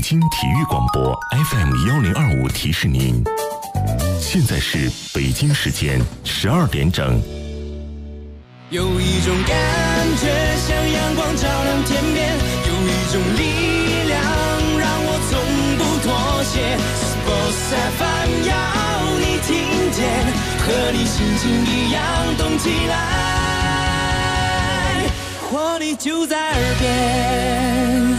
京体育广播 FM1025提示您，现在是北京时间12点整。 有一种感觉像阳光照亮天边，有一种力量让我从不妥协。Sports FM 要你听见，和你心情一样动起来，活力就在耳边。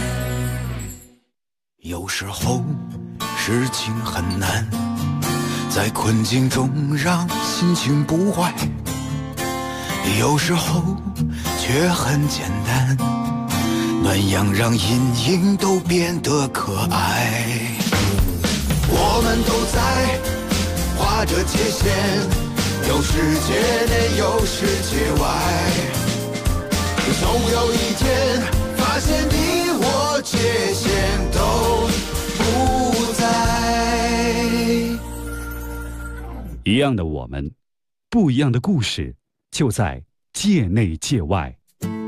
有时候事情很难，在困境中让心情不坏，有时候却很简单，暖阳让阴影都变得可爱。我们都在画着界限，有世界内有世界外，总有一天发现你我界限都不在。 一样的我们，不一样的故事，就在界内界外。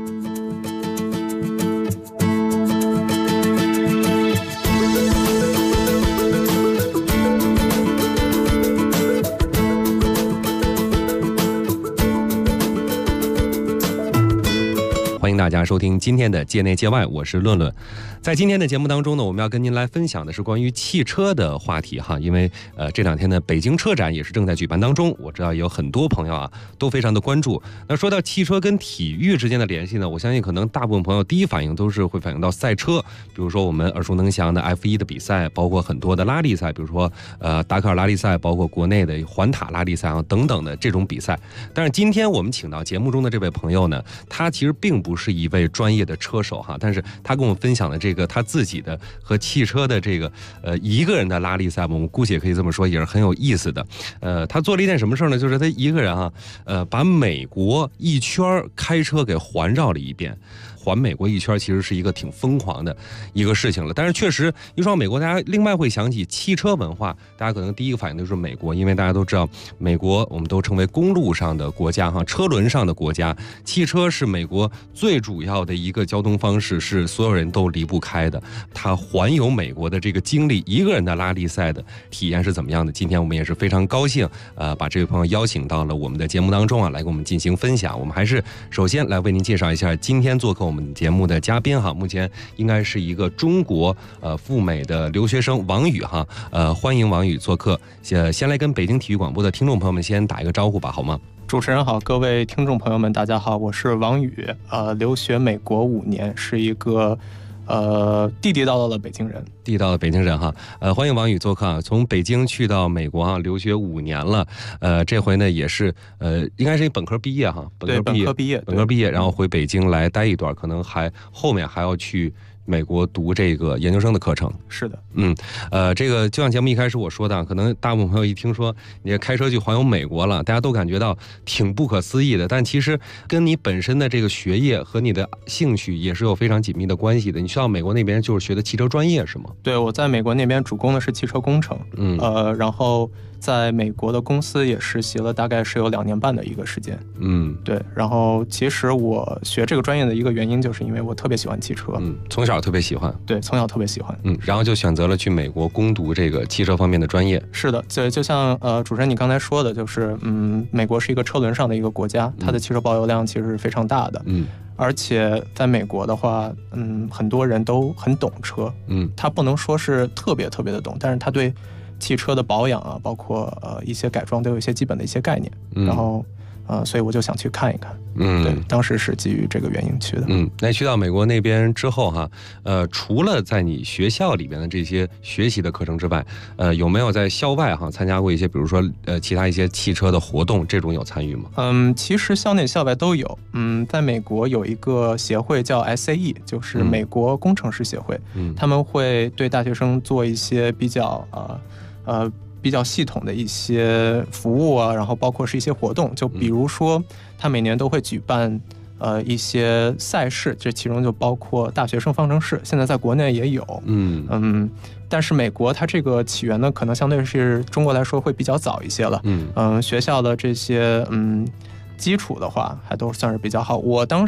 欢迎大家收听今天的界内界外，我是论论。在今天的节目当中呢，我们要跟您来分享的是关于汽车的话题哈，因为这两天呢，北京车展也是正在举办当中，我知道有很多朋友啊都非常的关注。那说到汽车跟体育之间的联系呢，我相信可能大部分朋友第一反应都是会反映到赛车，比如说我们耳熟能详的 F1 的比赛，包括很多的拉力赛，比如说达喀尔拉力赛，包括国内的环塔拉力赛啊等等的这种比赛。但是今天我们请到节目中的这位朋友呢，他其实并不是一位专业的车手哈，但是他跟我们分享的这个他自己的和汽车的这个一个人的拉力赛，我们姑且可以这么说，也是很有意思的。他做了一件什么事呢？就是他一个人啊，把美国一圈开车给环绕了一遍。环美国一圈其实是一个挺疯狂的一个事情了，但是确实一说到美国，大家另外会想起汽车文化，大家可能第一个反应就是美国，因为大家都知道美国我们都称为公路上的国家哈，车轮上的国家，汽车是美国最主要的一个交通方式，是所有人都离不开的。他环游美国的这个经历，一个人的拉力赛的体验是怎么样的？今天我们也是非常高兴把这位朋友邀请到了我们的节目当中啊，来给我们进行分享。我们还是首先来为您介绍一下今天做客我们节目的嘉宾哈，目前应该是一个中国赴美的留学生王宇哈，欢迎王宇做客。先来跟北京体育广播的听众朋友们先打一个招呼吧，好吗？ 主持人好，各位听众朋友们，大家好，我是王宇，留学美国5年，是一个地地道道的北京人，地道的北京人哈，欢迎王宇做客啊！从北京去到美国啊，留学5年了，这回呢也是应该是你本科毕业哈，本科毕业，然后回北京来待一段，可能后面还要去美国读这个研究生的课程。是的，这个就像节目一开始我说的，可能大部分朋友一听说你开车去环游美国了，大家都感觉到挺不可思议的，但其实跟你本身的这个学业和你的兴趣也是有非常紧密的关系的。你去到美国那边就是学的汽车专业是吗？对，我在美国那边主攻的是汽车工程，然后在美国的公司也实习了，大概是有2年半的一个时间。对，然后其实我学这个专业的一个原因就是因为我特别喜欢汽车，从小特别喜欢，对，从小特别喜欢，然后就选择了去美国攻读这个汽车方面的专业。是的，就像主持人你刚才说的，就是美国是一个车轮上的一个国家，它的汽车保有量其实是非常大的，而且在美国的话，很多人都很懂车，他不能说是特别特别的懂，但是他对汽车的保养啊，包括一些改装都有一些基本的一些概念，然后所以我就想去看一看，对，当时是基于这个原因去的。那去到美国那边之后哈，除了在你学校里边的这些学习的课程之外，有没有在校外哈参加过一些，比如说其他一些汽车的活动，这种有参与吗？其实校内校外都有。在美国有一个协会叫 SAE， 就是美国工程师协会，他们会对大学生做一些比较系统的一些服务啊，然后包括是一些活动，就比如说他每年都会举办一些赛事，这其中就包括大学生方程式，现在在国内也有，但是美国它这个起源呢，可能相对是中国来说会比较早一些了，学校的这些基础的话还都算是比较好。我当时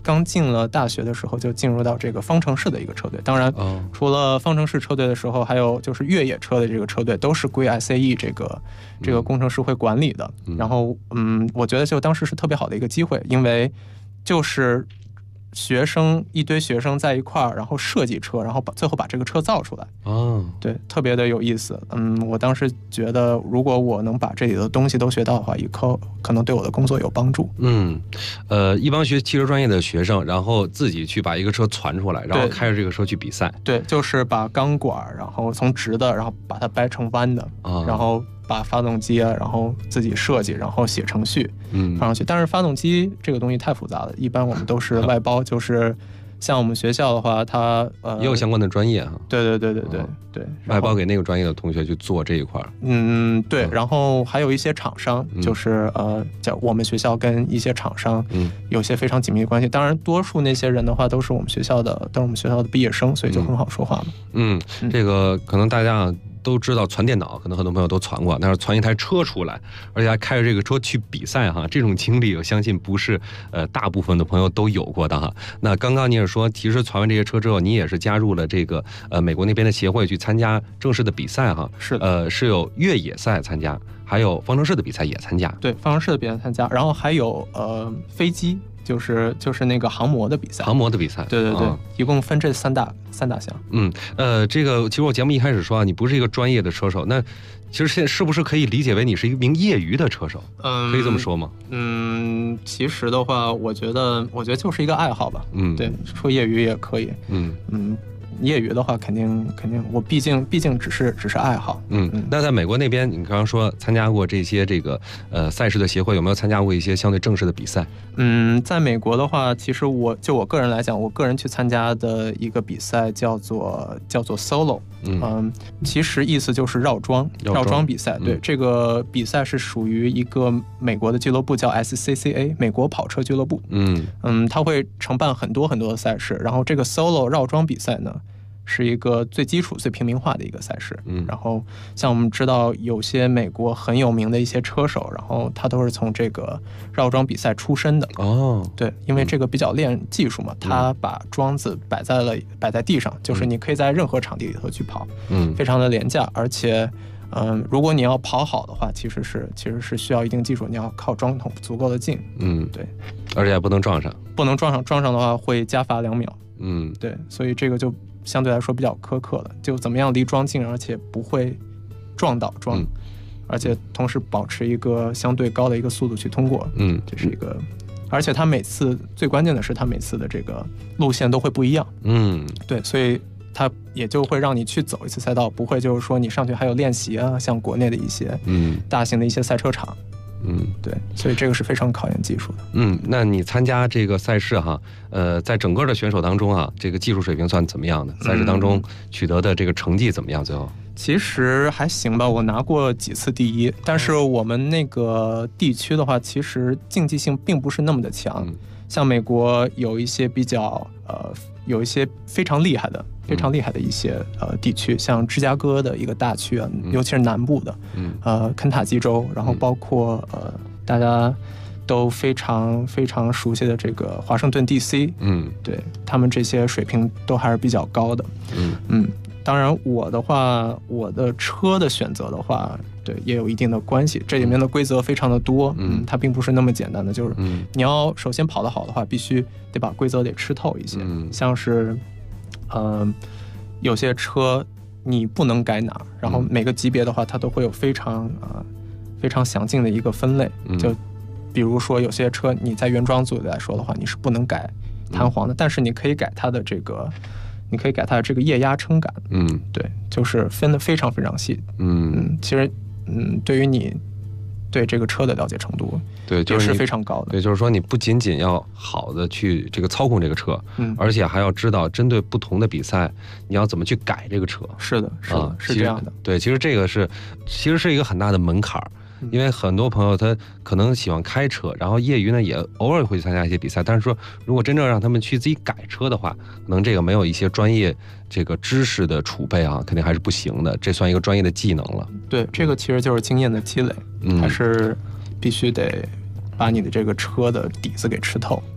刚进了大学的时候就进入到这个方程式的一个车队。当然，除了方程式车队的时候，还有就是越野车的这个车队都是归 SAE 这个工程师会管理的。然后我觉得就当时是特别好的一个机会，因为就是一堆学生在一块儿，然后设计车，然后最后把这个车造出来。对，特别的有意思。我当时觉得，如果我能把这里的东西都学到的话，以后可能对我的工作有帮助。 一帮学汽车专业的学生，然后自己去把一个车传出来，然后开着这个车去比赛。对， 就是把钢管，然后从直的，然后把它掰成弯的，然后把发动机然后自己设计，然后写程序放上去。但是发动机这个东西太复杂了，一般我们都是外包，就是像我们学校的话，它也有相关的专业哈。 对， 外包给那个专业的同学去做这一块。 对。然后还有一些厂商，就是叫我们学校跟一些厂商有些非常紧密的关系。当然，多数那些人的话都是我们学校的毕业生，所以就很好说话嘛。 这个可能大家都知道传电脑，可能很多朋友都传过，但是传一台车出来，而且还开着这个车去比赛哈，这种经历我相信不是大部分的朋友都有过的哈。那刚刚你也说，其实传完这些车之后，你也是加入了这个美国那边的协会去参加正式的比赛哈。 是是有越野赛参加，还有方程式的比赛也参加。 对，方程式的比赛参加，然后还有飞机。就是那个航模的比赛，对，一共分这三大项。 这个其实我节目一开始说你不是一个专业的车手，那其实现在是不是可以理解为你是一名业余的车手？可以这么说吗？ 其实的话，我觉得就是一个爱好吧。对，说业余也可以。业余的话肯定我毕竟只是爱好。 那在美国那边，你刚刚说参加过这些赛事的协会，有没有参加过一些相对正式的比赛？ 在美国的话，其实我个人来讲，我个人去参加的一个比赛叫做 Solo。其实意思就是绕桩比赛。对，这个比赛是属于一个美国的俱乐部叫 SCCA 美国跑车俱乐部。它会承办很多的赛事，然后这个 Solo 绕桩比赛呢，是一个最基础最平民化的一个赛事。然后像我们知道有些美国很有名的一些车手，然后他都是从这个绕桩比赛出身的。对，因为这个比较练技术嘛，他把桩子摆在地上，就是你可以在任何场地里头去跑，非常的廉价。而且如果你要跑好的话，其实是需要一定技术，你要靠桩筒足够的近。对， 而且还不能撞上的话会加罚2秒。对，所以这个就相对来说比较苛刻了，就怎么样离桩近，而且不会撞倒桩，而且同时保持一个相对高的一个速度去通过。这是一个，而且它每次最关键的是它每次的这个路线都会不一样。对，所以它也就会让你去走一次赛道，不会就是说你上去还有练习啊，像国内的一些大型的一些赛车场。对，所以这个是非常考验技术的。 那你参加这个赛事哈，在整个的选手当中啊，这个技术水平算怎么样的？赛事当中取得的这个成绩怎么样？最后其实还行吧，我拿过几次第一，但是我们那个地区的话，其实竞技性并不是那么的强。像美国有一些有一些非常厉害的一些地区，像芝加哥的一个大区啊，尤其是南部的，肯塔基州，然后包括大家都非常非常熟悉的这个华盛顿 DC，对，他们这些水平都还是比较高的。当然我的话，我的车的选择的话，对，也有一定的关系。这里面的规则非常的多，它并不是那么简单的。就是你要首先跑得好的话，必须得把规则得吃透一些。像是，有些车你不能改哪儿，然后每个级别的话，它都会有非常详尽的一个分类。就比如说有些车你在原装组来说的话，你是不能改弹簧的，但是你可以改它的这个。你可以改它的这个液压撑杆。对，就是分得非常非常细。其实对于你对这个车的了解程度，对，就是非常高的。 对，就是说你不仅仅要好的去这个操控这个车，而且还要知道针对不同的比赛，你要怎么去改这个车。 是的，是这样的。 对，其实这个其实是一个很大的门槛。因为很多朋友他可能喜欢开车，然后业余呢也偶尔会去参加一些比赛，但是说如果真正让他们去自己改车的话，可能这个没有一些专业这个知识的储备啊，肯定还是不行的，这算一个专业的技能了。 对，这个其实就是经验的积累，还是必须得把你的这个车的底子给吃透。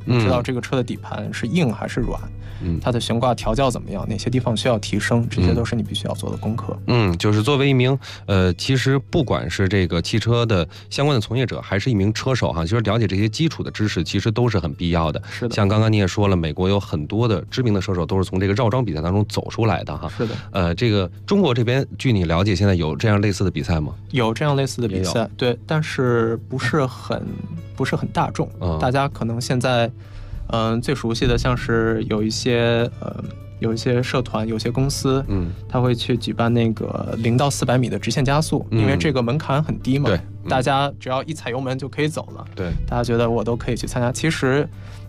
知道这个车的底盘是硬还是软，它的悬挂调教怎么样，哪些地方需要提升，这些都是你必须要做的功课。 就是作为一名其实不管是这个汽车的相关的从业者，还是一名车手哈，其实了解这些基础的知识，其实都是很必要的。 是的， 像刚刚你也说了，美国有很多的知名的车手都是从这个绕桩比赛当中走出来的哈。 是的， 这个中国这边，据你了解，现在有这样类似的比赛吗？ 有这样类似的比赛，对，但是不是很大众。大家可能现在，最熟悉的像是有一些社团，有些公司，他会去举办那个0到400米的直线加速，因为这个门槛很低嘛， 对， 大家只要一踩油门就可以走了。 对， 大家觉得我都可以去参加。其实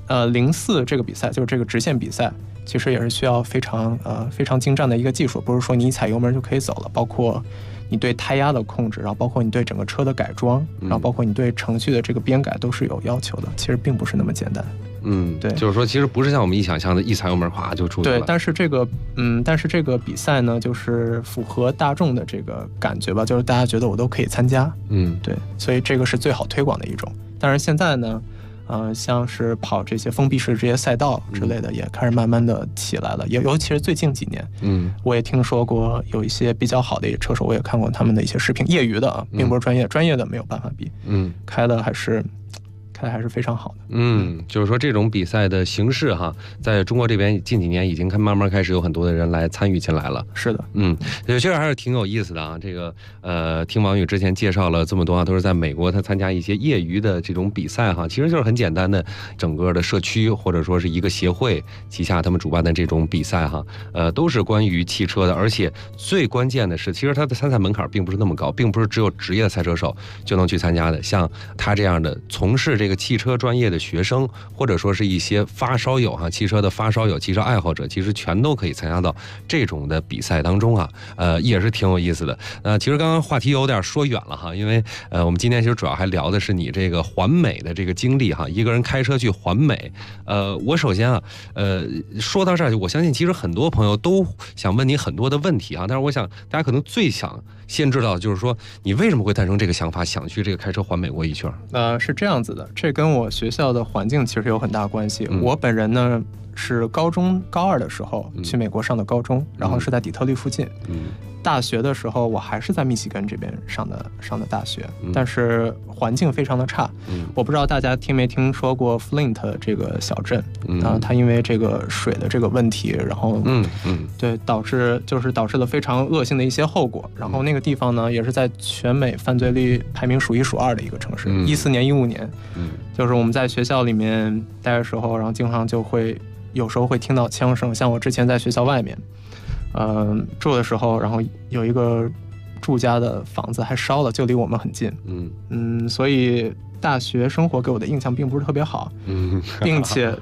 ，04这个比赛就是这个直线比赛，其实也是需要非常精湛的一个技术，不是说你一踩油门就可以走了，包括你对胎压的控制，然后包括你对整个车的改装，然后包括你对程序的这个编改都是有要求的，其实并不是那么简单。对， 就是说其实不是像我们一想象的一踩油门哗就出去了。 对，但是这个比赛呢，就是符合大众的这个感觉吧，就是大家觉得我都可以参加。对，所以这个是最好推广的一种。但是现在呢，像是跑这些封闭式这些赛道之类的，也开始慢慢的起来了。尤其是最近几年，我也听说过有一些比较好的车手，我也看过他们的一些视频，业余的并不是专业，专业的没有办法比。开的还是非常好的。 就是说这种比赛的形式哈，在中国这边近几年已经慢慢开始有很多的人来参与进来了。 是的， 其实还是挺有意思的啊。这个听王宇之前介绍了这么多啊，都是在美国他参加一些业余的这种比赛哈，其实就是很简单的整个的社区或者说是一个协会旗下他们主办的这种比赛哈，都是关于汽车的，而且最关键的是，其实它的参赛门槛并不是那么高，并不是只有职业的赛车手就能去参加的。像他这样的从事这个汽车专业的学生，或者说是一些发烧友哈，汽车的发烧友、汽车爱好者，其实全都可以参加到这种的比赛当中啊，也是挺有意思的。其实刚刚话题有点说远了哈，因为我们今天其实主要还聊的是你这个环美的这个经历哈，一个人开车去环美。我首先说到这儿，我相信其实很多朋友都想问你很多的问题啊，但是我想大家可能最想先知道的就是说，你为什么会诞生这个想法，想去这个开车环美国一圈？ 是这样子的，这跟我学校的环境其实有很大关系。我本人呢是高2的时候去美国上的高中，然后是在底特律附近。大学的时候我还是在密西根这边上的大学，但是环境非常的差。我不知道大家听没听说过 Flint 这个小镇，它因为这个水的这个问题，然后对导致了非常恶性的一些后果。然后那个地方呢，也是在全美犯罪率排名数1数2的一个城市。14年、15年，就是我们在学校里面待的时候，然后经常就会有时候会听到枪声，像我之前在学校外面。住的时候，然后有一个住家的房子还烧了，就离我们很近。所以大学生活给我的印象并不是特别好。并且，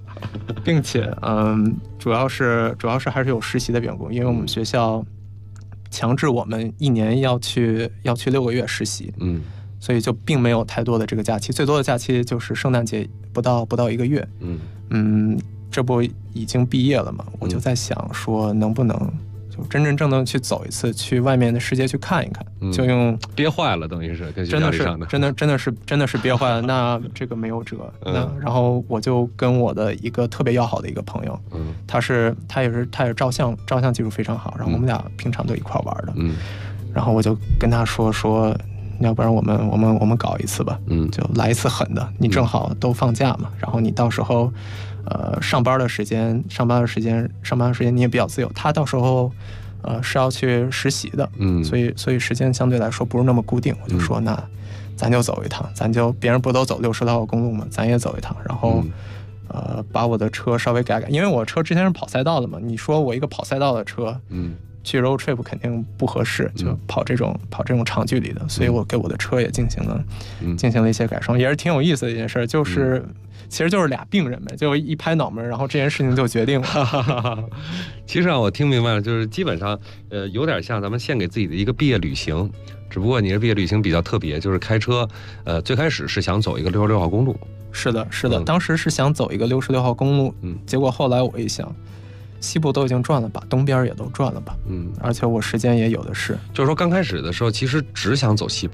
主要是还是有实习的缘故，因为我们学校强制我们1年要去6个月实习。所以就并没有太多的这个假期，最多的假期就是圣诞节不到1个月。这不已经毕业了嘛，我就在想说能不能就真正的去走一次，去外面的世界去看一看。就用憋坏了，等于是跟学校里上的， 真的是憋坏了。那这个没有辙。然后我就跟我的一个特别要好的一个朋友，他也是照相技术非常好，然后我们俩平常都一块玩的。然后我就跟他说，要不然我们搞一次吧，就来一次狠的。你正好都放假嘛，然后你到时候，上班的时间你也比较自由。他到时候，是要去实习的，所以时间相对来说不是那么固定。我就说那咱就走一趟，别人不都走60号公路嘛，咱也走一趟，然后。把我的车稍微改，因为我车之前是跑赛道的嘛。你说我一个跑赛道的车，去 road trip 肯定不合适，就跑这种长距离的，所以我给我的车也进行了一些改装，也是挺有意思的一件事，其实就是俩病人呗，就一拍脑门，然后这件事情就决定了。 其实我听明白了，就是基本上有点像咱们献给自己的一个毕业旅行，只不过你的毕业旅行比较特别，就是开车，最开始是想走一个66号公路。 是的，当时是想走一个66号公路，结果后来我一想，西部都已经转了吧，东边也都转了吧，而且我时间也有的是。 就是说刚开始的时候，其实只想走西部，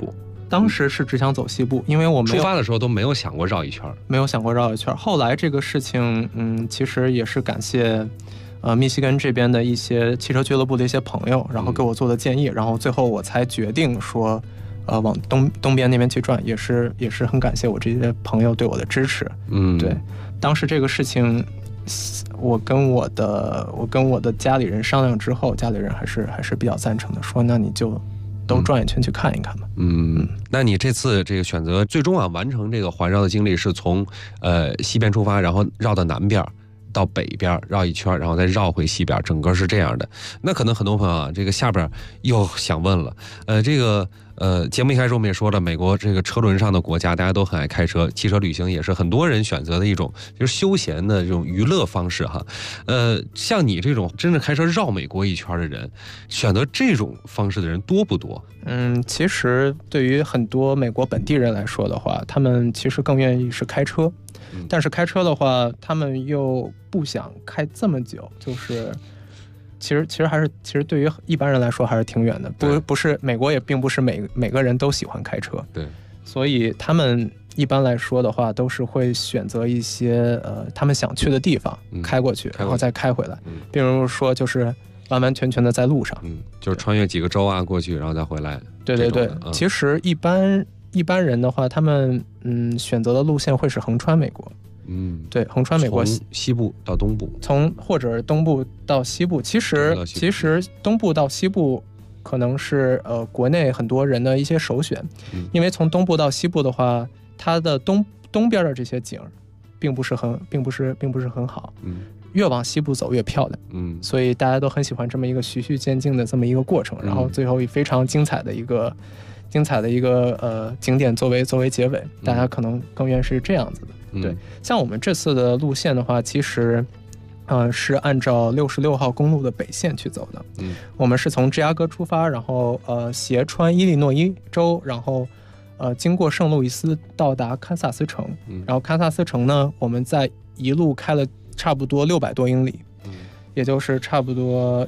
当时是只想走西部，因为我们出发的时候都没有想过绕一圈， 没有想过绕一圈。后来这个事情，其实也是感谢，密西根这边的一些汽车俱乐部的一些朋友，然后给我做的建议，然后最后我才决定说，往东边那边去转，也是很感谢我这些朋友对我的支持。对，当时这个事情，我跟我的家里人商量之后，家里人还是比较赞成的，说那你就都转一圈去看一看吧。 那你这次这个选择最终完成这个环绕的经历是从西边出发，然后绕到南边到北边绕一圈，然后再绕回西边，整个是这样的。那可能很多朋友这个下边又想问了，这个节目一开始我们也说了，美国这个车轮上的国家，大家都很爱开车，汽车旅行也是很多人选择的一种就是休闲的这种娱乐方式哈。像你这种真正开车绕美国一圈的人，选择这种方式的人多不多？ 其实对于很多美国本地人来说的话，他们其实更愿意是开车，但是开车的话，他们又不想开这么久，就是其实对于一般人来说还是挺远的，不是美国也并不是每个人都喜欢开车， 对， 所以他们一般来说的话都是会选择一些他们想去的地方开过去，然后再开回来，比如说就是完完全全的在路上， 就是穿越几个州过去然后再回来。 对，其实一般人的话，他们选择的路线会是横穿美国。对，横穿美国， 从西部到东部， 或者东部到西部。其实东部到西部可能是国内很多人的一些首选，因为从东部到西部的话，它的东边的这些景并不是很好，越往西部走越漂亮，所以大家都很喜欢这么一个循序渐进的这么一个过程，然后最后以非常精彩的一个景点作为结尾，大家可能更愿是这样子的。对，像我们这次的路线的话，其实是按照66号公路的北线去走的。我们是从芝加哥出发，然后斜穿伊利诺伊州，然后经过圣路易斯到达堪萨斯城，然后堪萨斯城呢，我们在一路开了差不多600多英里，也就是差不多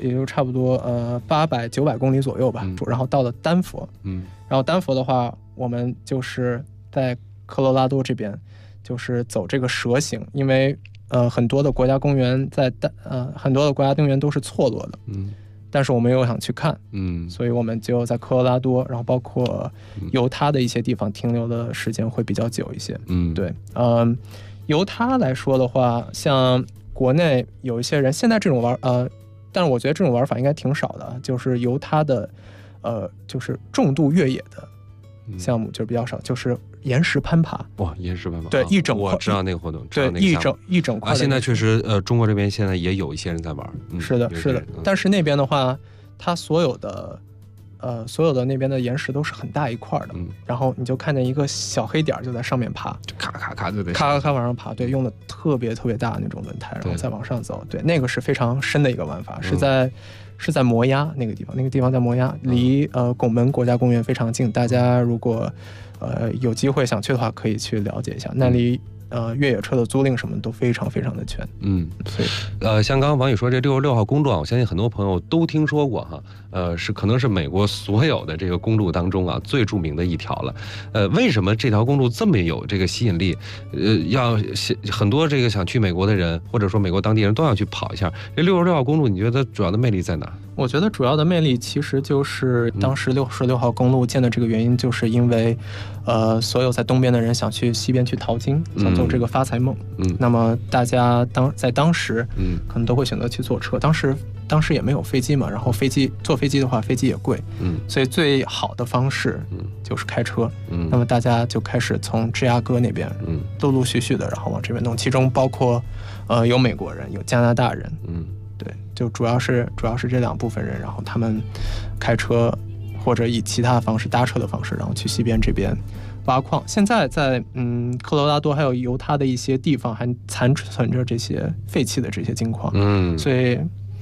800-900公里左右吧，然后到了丹佛，然后丹佛的话，我们就是在科罗拉多这边，就是走这个蛇形，因为很多的国家公园都是错落的，但是我们又想去看，所以我们就在科罗拉多，然后包括犹他的一些地方停留的时间会比较久一些。对，犹他来说的话，像国内有一些人现在这种但是我觉得这种玩法应该挺少的，就是犹他的就是重度越野的项目就比较少，就是岩石攀爬。哇， 岩石攀爬， 对，一整块， 我知道那个活动， 对，一整块。 现在确实，中国这边现在也有一些人在玩。 是的，但是那边的话，它所有的那边的岩石都是很大一块的，然后你就看见一个小黑点就在上面爬， 咔咔咔就得咔往上爬，对，用的特别大的那种轮胎，然后再往上走，对，那个是非常深的一个玩法，是在摩崖那个地方在摩崖，离拱门国家公园非常近，大家如果有机会想去的话，可以去了解一下，那里越野车的租赁什么都非常的全。所以像刚刚王宇说这66号公路我相信很多朋友都听说过哈，可能是美国所有的这个公路当中最著名的一条了。为什么这条公路这么有这个吸引力？要很多这个想去美国的人，或者说美国当地人都要去跑一下。这66号公路，你觉得主要的魅力在哪？ 我觉得主要的魅力其实就是当时66号公路建的这个原因，就是因为所有在东边的人想去西边去淘金，想走这个发财梦。那么大家在当时可能都会选择去坐车，当时也没有飞机嘛，然后坐飞机的话，飞机也贵，所以最好的方式就是开车。那么大家就开始从芝加哥那边陆陆续续的然后往这边弄，其中包括有美国人，有加拿大人，对，就主要是这两部分人，然后他们开车或者以其他方式搭车的方式，然后去西边这边挖矿。现在在科罗拉多还有犹他的一些地方还残存着这些废弃的这些金矿，所以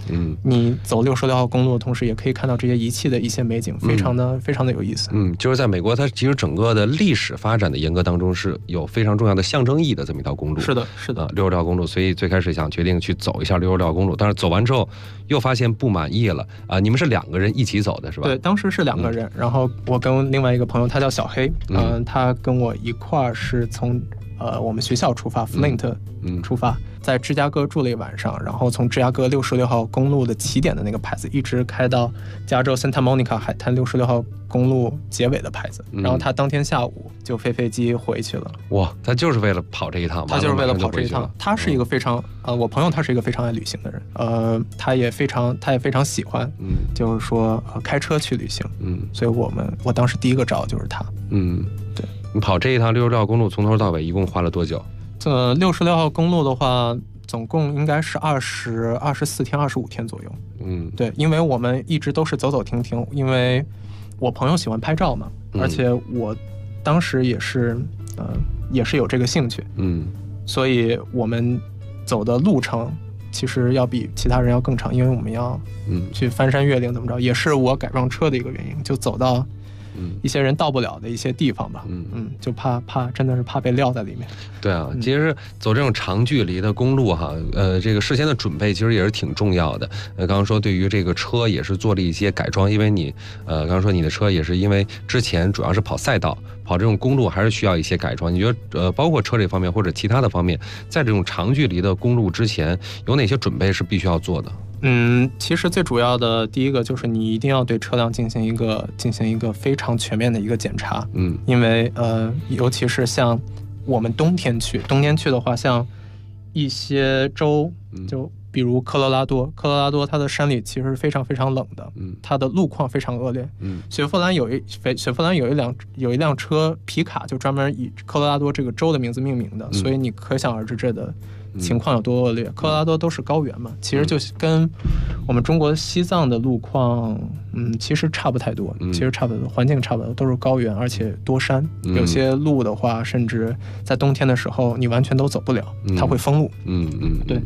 你走66号公路的同时，也可以看到这些仪器的一些美景，非常的有意思。 就是在美国，它其实整个的历史发展的严格当中是有非常重要的象征意义的这么一条公路。 是的 ，66号公路，所以最开始想决定去走一下66号公路，但是走完之后又发现不满意了啊！你们是2个人一起走的是吧？ 对，当时是2个人，然后我跟另外一个朋友，他叫小黑，他跟我一块儿是从我们学校出发 ，Flint 出发，在芝加哥住了1晚上，然后从芝加哥66号公路的起点的那个牌子，一直开到加州 Santa Monica 海滩66号公路结尾的牌子，然后他当天下午就飞机回去了。 哇，他就是为了跑这一趟吗？ 他就是为了跑这一趟。他是一个非常我朋友他是一个非常爱旅行的人，他也非常喜欢，就是说开车去旅行，所以我当时第一个找的就是他，对。 你跑这一趟66号公路从头到尾一共花了多久 ？66号公路的话，总共应该是24天、25天左右。对，因为我们一直都是走走停停，因为我朋友喜欢拍照嘛，而且我当时也是有这个兴趣，所以我们走的路程其实要比其他人要更长，因为我们要去翻山越岭，怎么着，也是我改装车的一个原因，就走到一些人到不了的一些地方吧，就怕真的是怕被撂在里面。 对啊，其实走这种长距离的公路哈，这个事先的准备其实也是挺重要的。刚刚说对于这个车也是做了一些改装，因为你刚刚说你的车也是因为之前主要是跑赛道，跑这种公路还是需要一些改装。你觉得包括车这方面或者其他的方面，在这种长距离的公路之前有哪些准备是必须要做的？ 其实最主要的第一个就是你一定要对车辆进行一个非常全面的一个检查，因为尤其是像我们冬天去的话，像一些州，就比如科罗拉多它的山里其实非常非常冷的，它的路况非常恶劣。雪佛兰有一辆车皮卡就专门以科罗拉多这个州的名字命名的，所以你可想而知这的情况有多恶劣。科罗拉多都是高原嘛，其实就跟我们中国西藏的路况其实差不太多，环境差不多，都是高原而且多山，有些路的话甚至在冬天的时候你完全都走不了，它会封路。对。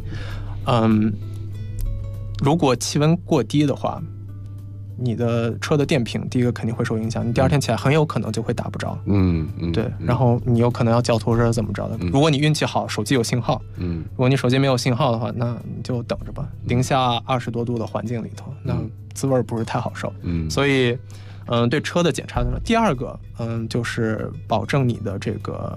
如果气温过低的话，你的车的电瓶第一个肯定会受影响，你第二天起来很有可能就会打不着。对，然后你有可能要叫拖车怎么着的。如果你运气好，手机有信号，如果你手机没有信号的话，那你就等着吧。零下20多度的环境里头，那滋味不是太好受。所以对车的检查的时候，第二个就是保证你的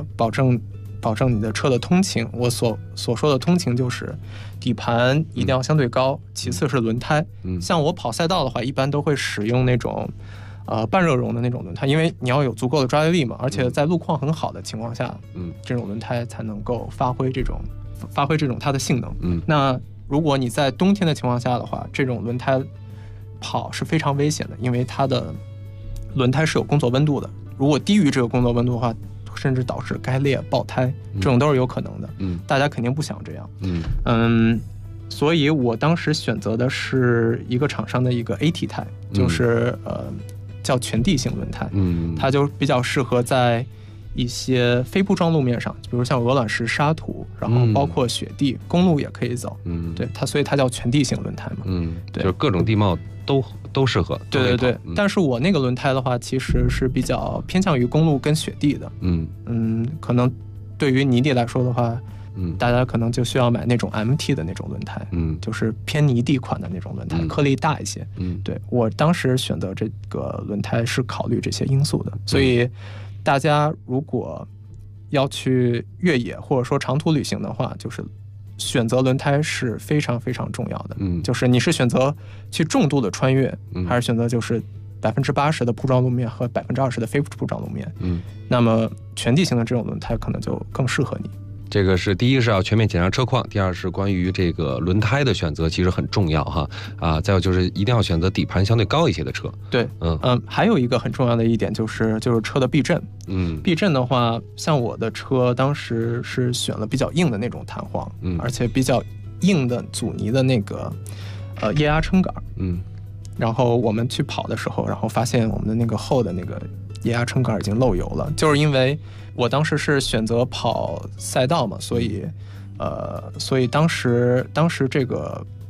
车的通勤。我所说的通勤就是底盘一定要相对高，其次是轮胎。像我跑赛道的话，一般都会使用那种半热熔的那种轮胎，因为你要有足够的抓地力嘛，而且在路况很好的情况下，这种轮胎才能够发挥这种它的性能。那如果你在冬天的情况下的话，这种轮胎跑是非常危险的，因为它的轮胎是有工作温度的，如果低于这个工作温度的话，甚至导致该裂爆胎，这种都是有可能的。大家肯定不想这样。所以我当时选择的是一个厂商的一个 AT 胎，就是叫全地形轮胎。它就比较适合在一些非铺装路面上，比如像鹅卵石、沙土，然后包括雪地，公路也可以走。对它，所以它叫全地形轮胎嘛。 对，就是各种地貌都适合。 对，但是我那个轮胎的话，其实是比较偏向于公路跟雪地的。可能对于泥地来说的话，大家可能就需要买那种 MT 的那种轮胎，就是偏泥地款的那种轮胎，颗粒大一些。对，我当时选择这个轮胎是考虑这些因素的，所以大家如果要去越野或者说长途旅行的话，就是选择轮胎是非常非常重要的。就是你是选择去重度的穿越，还是选择就是80%的铺装路面和20%的非铺装路面，那么全地形的这种轮胎可能就更适合你。 这个是第一是要全面检查车况，第二是关于这个轮胎的选择其实很重要哈。再有就是一定要选择底盘相对高一些的车。 对，还有一个很重要的一点就是车的避震。避震的话，像我的车当时是选了比较硬的那种弹簧，而且比较硬的阻尼的那个液压撑杆。然后我们去跑的时候，然后发现我们的那个后的那个液压撑杆已经漏油了，就是因为我当时是选择跑赛道嘛，所以当时这个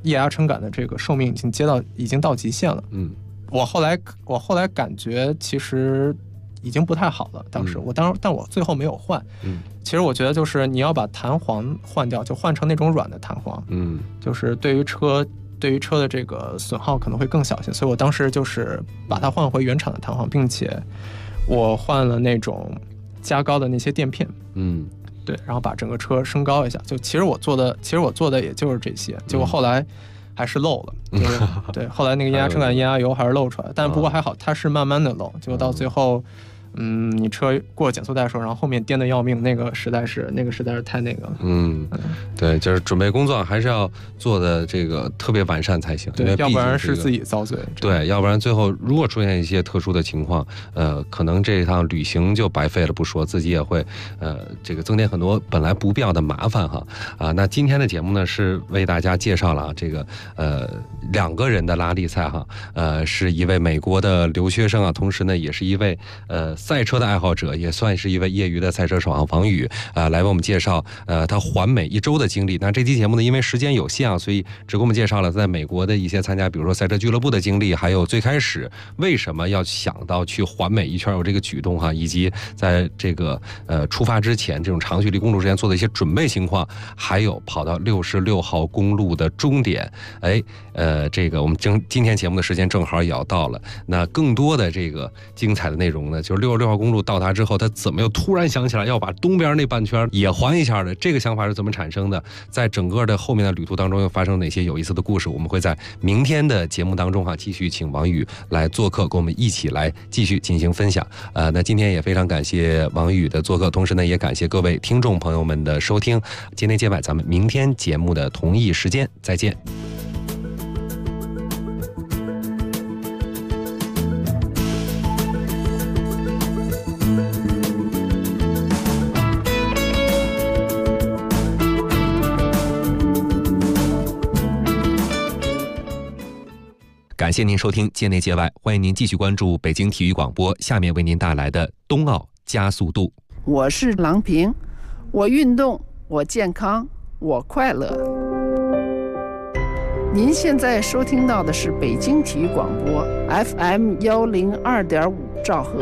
液压撑杆的这个寿命已经到极限了。我后来感觉其实已经不太好了。当时但我最后没有换。其实我觉得就是你要把弹簧换掉，就换成那种软的弹簧。就是对于车的这个损耗可能会更小些，所以我当时就是把它换回原厂的弹簧，并且我换了那种加高的那些垫片。对，然后把整个车升高一下。就其实我做的也就是这些，结果后来还是漏了。就是对，后来那个液压撑杆、液压油还是漏出来，但不过还好，它是慢慢的漏，结果到最后。你车过减速带的时候，然后后面颠得要命，那个实在是太那个了。 对，就是准备工作还是要做的这个特别完善才行， 对，要不然是自己遭罪。 对，要不然最后如果出现一些特殊的情况，可能这趟旅行就白费了不说，自己也会这个增添很多本来不必要的麻烦哈。那今天的节目呢是为大家介绍了这个2个人的拉力赛哈，是一位美国的留学生啊，同时呢也是一位赛车的爱好者，也算是一位业余的赛车手王宇来为我们介绍他环美1周的经历。那这期节目呢，因为时间有限啊，所以只给我们介绍了在美国的一些参加，比如说赛车俱乐部的经历，还有最开始为什么要想到去环美一圈有这个举动哈，以及在这个出发之前这种长距离公路之前做的一些准备情况，还有跑到66号公路的终点。这个我们今天节目的时间正好也要到了，那更多的这个精彩的内容呢，就是66号公路到达之后，他怎么又突然想起来要把东边那半圈也环一下的？这个想法是怎么产生的？在整个的后面的旅途当中又发生哪些有意思的故事？我们会在明天的节目当中继续请王宇来做客，跟我们一起来继续进行分享。那今天也非常感谢王宇的做客，同时呢也感谢各位听众朋友们的收听。今天节外，咱们明天节目的同一时间再见。感谢您收听界内界外，欢迎您继续关注北京体育广播，下面为您带来的冬奥加速度。 我是郎平，我运动，我健康，我快乐。您现在收听到的是北京体育广播 FM 102.5兆赫。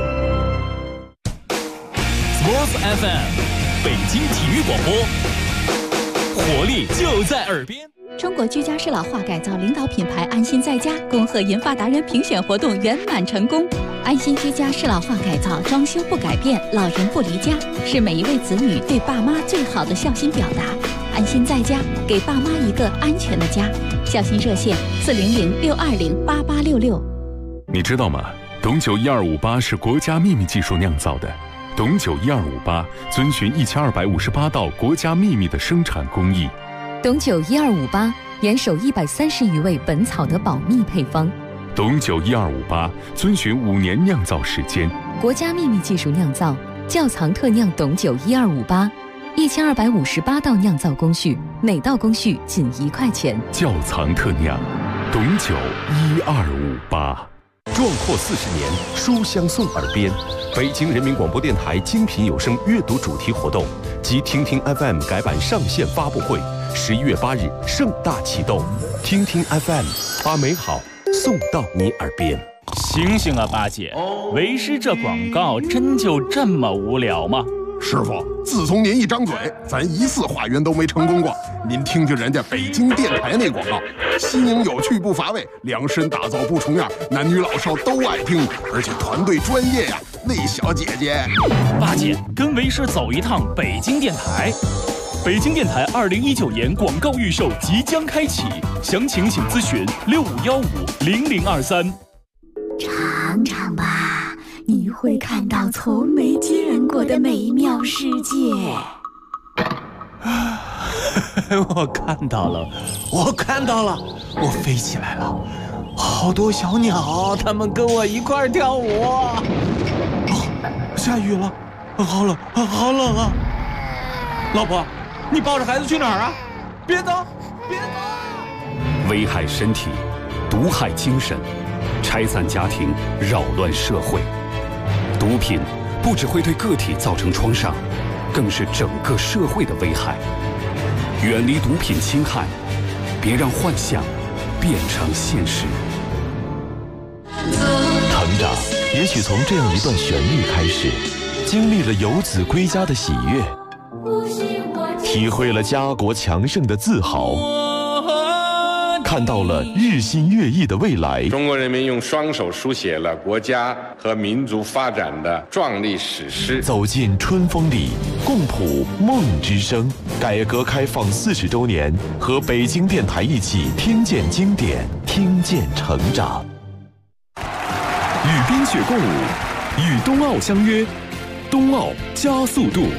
Sports FM 北京体育广播，活力就在耳边。 中国居家适老化改造领导品牌安心在家恭贺银发达人评选活动圆满成功。安心居家适老化改造，装修不改变，老人不离家，是每一位子女对爸妈最好的孝心表达。安心在家，给爸妈一个安全的家。孝心热线400-620-8866。 你知道吗？董酒1258是国家秘密技术酿造的。董酒1258遵循1258道国家秘密的生产工艺。 董酒1258严守130余味本草的保密配方。 董酒1258遵循5年酿造时间， 国家秘密技术酿造，窖藏特酿董酒1258，1258道酿造工序，每道工序仅1块钱。 窖藏特酿，董酒1258。 壮阔40年，书香送耳边。北京人民广播电台精品有声阅读主题活动及听听 FM 改版上线发布会，11月8日盛大启动。听听 FM， 把美好送到你耳边。 醒醒啊，八姐，为师这广告真就这么无聊吗？ 师傅，自从您一张嘴，咱1次化缘都没成功过。您听听人家北京电台那广告，新颖有趣不乏味，量身打造不重样，男女老少都爱听，而且团队专业呀。那小姐姐， 八姐跟为师走一趟北京电台。北京电台2019年广告预售即将开启，详情请咨询65150023。 尝尝吧，你会看到从没见过的美妙世界。 我看到了，我飞起来了，好多小鸟，它们跟我一块跳舞。下雨了，好冷啊！老婆，你抱着孩子去哪儿啊？别走！ 危害身体，毒害精神，拆散家庭，扰乱社会。毒品不只会对个体造成创伤，更是整个社会的危害。远离毒品侵害， 别让幻想变成现实。 成长也许从这样一段旋律开始，经历了游子归家的喜悦，体会了家国强盛的自豪，看到了日新月异的未来。 中国人民用双手书写了国家和民族发展的壮丽史诗。 走进春风里，共谱梦之声。改革开放40周年，和北京电台一起听见经典，听见成长。 与冰雪共舞，与冬奥相约，冬奥加速度。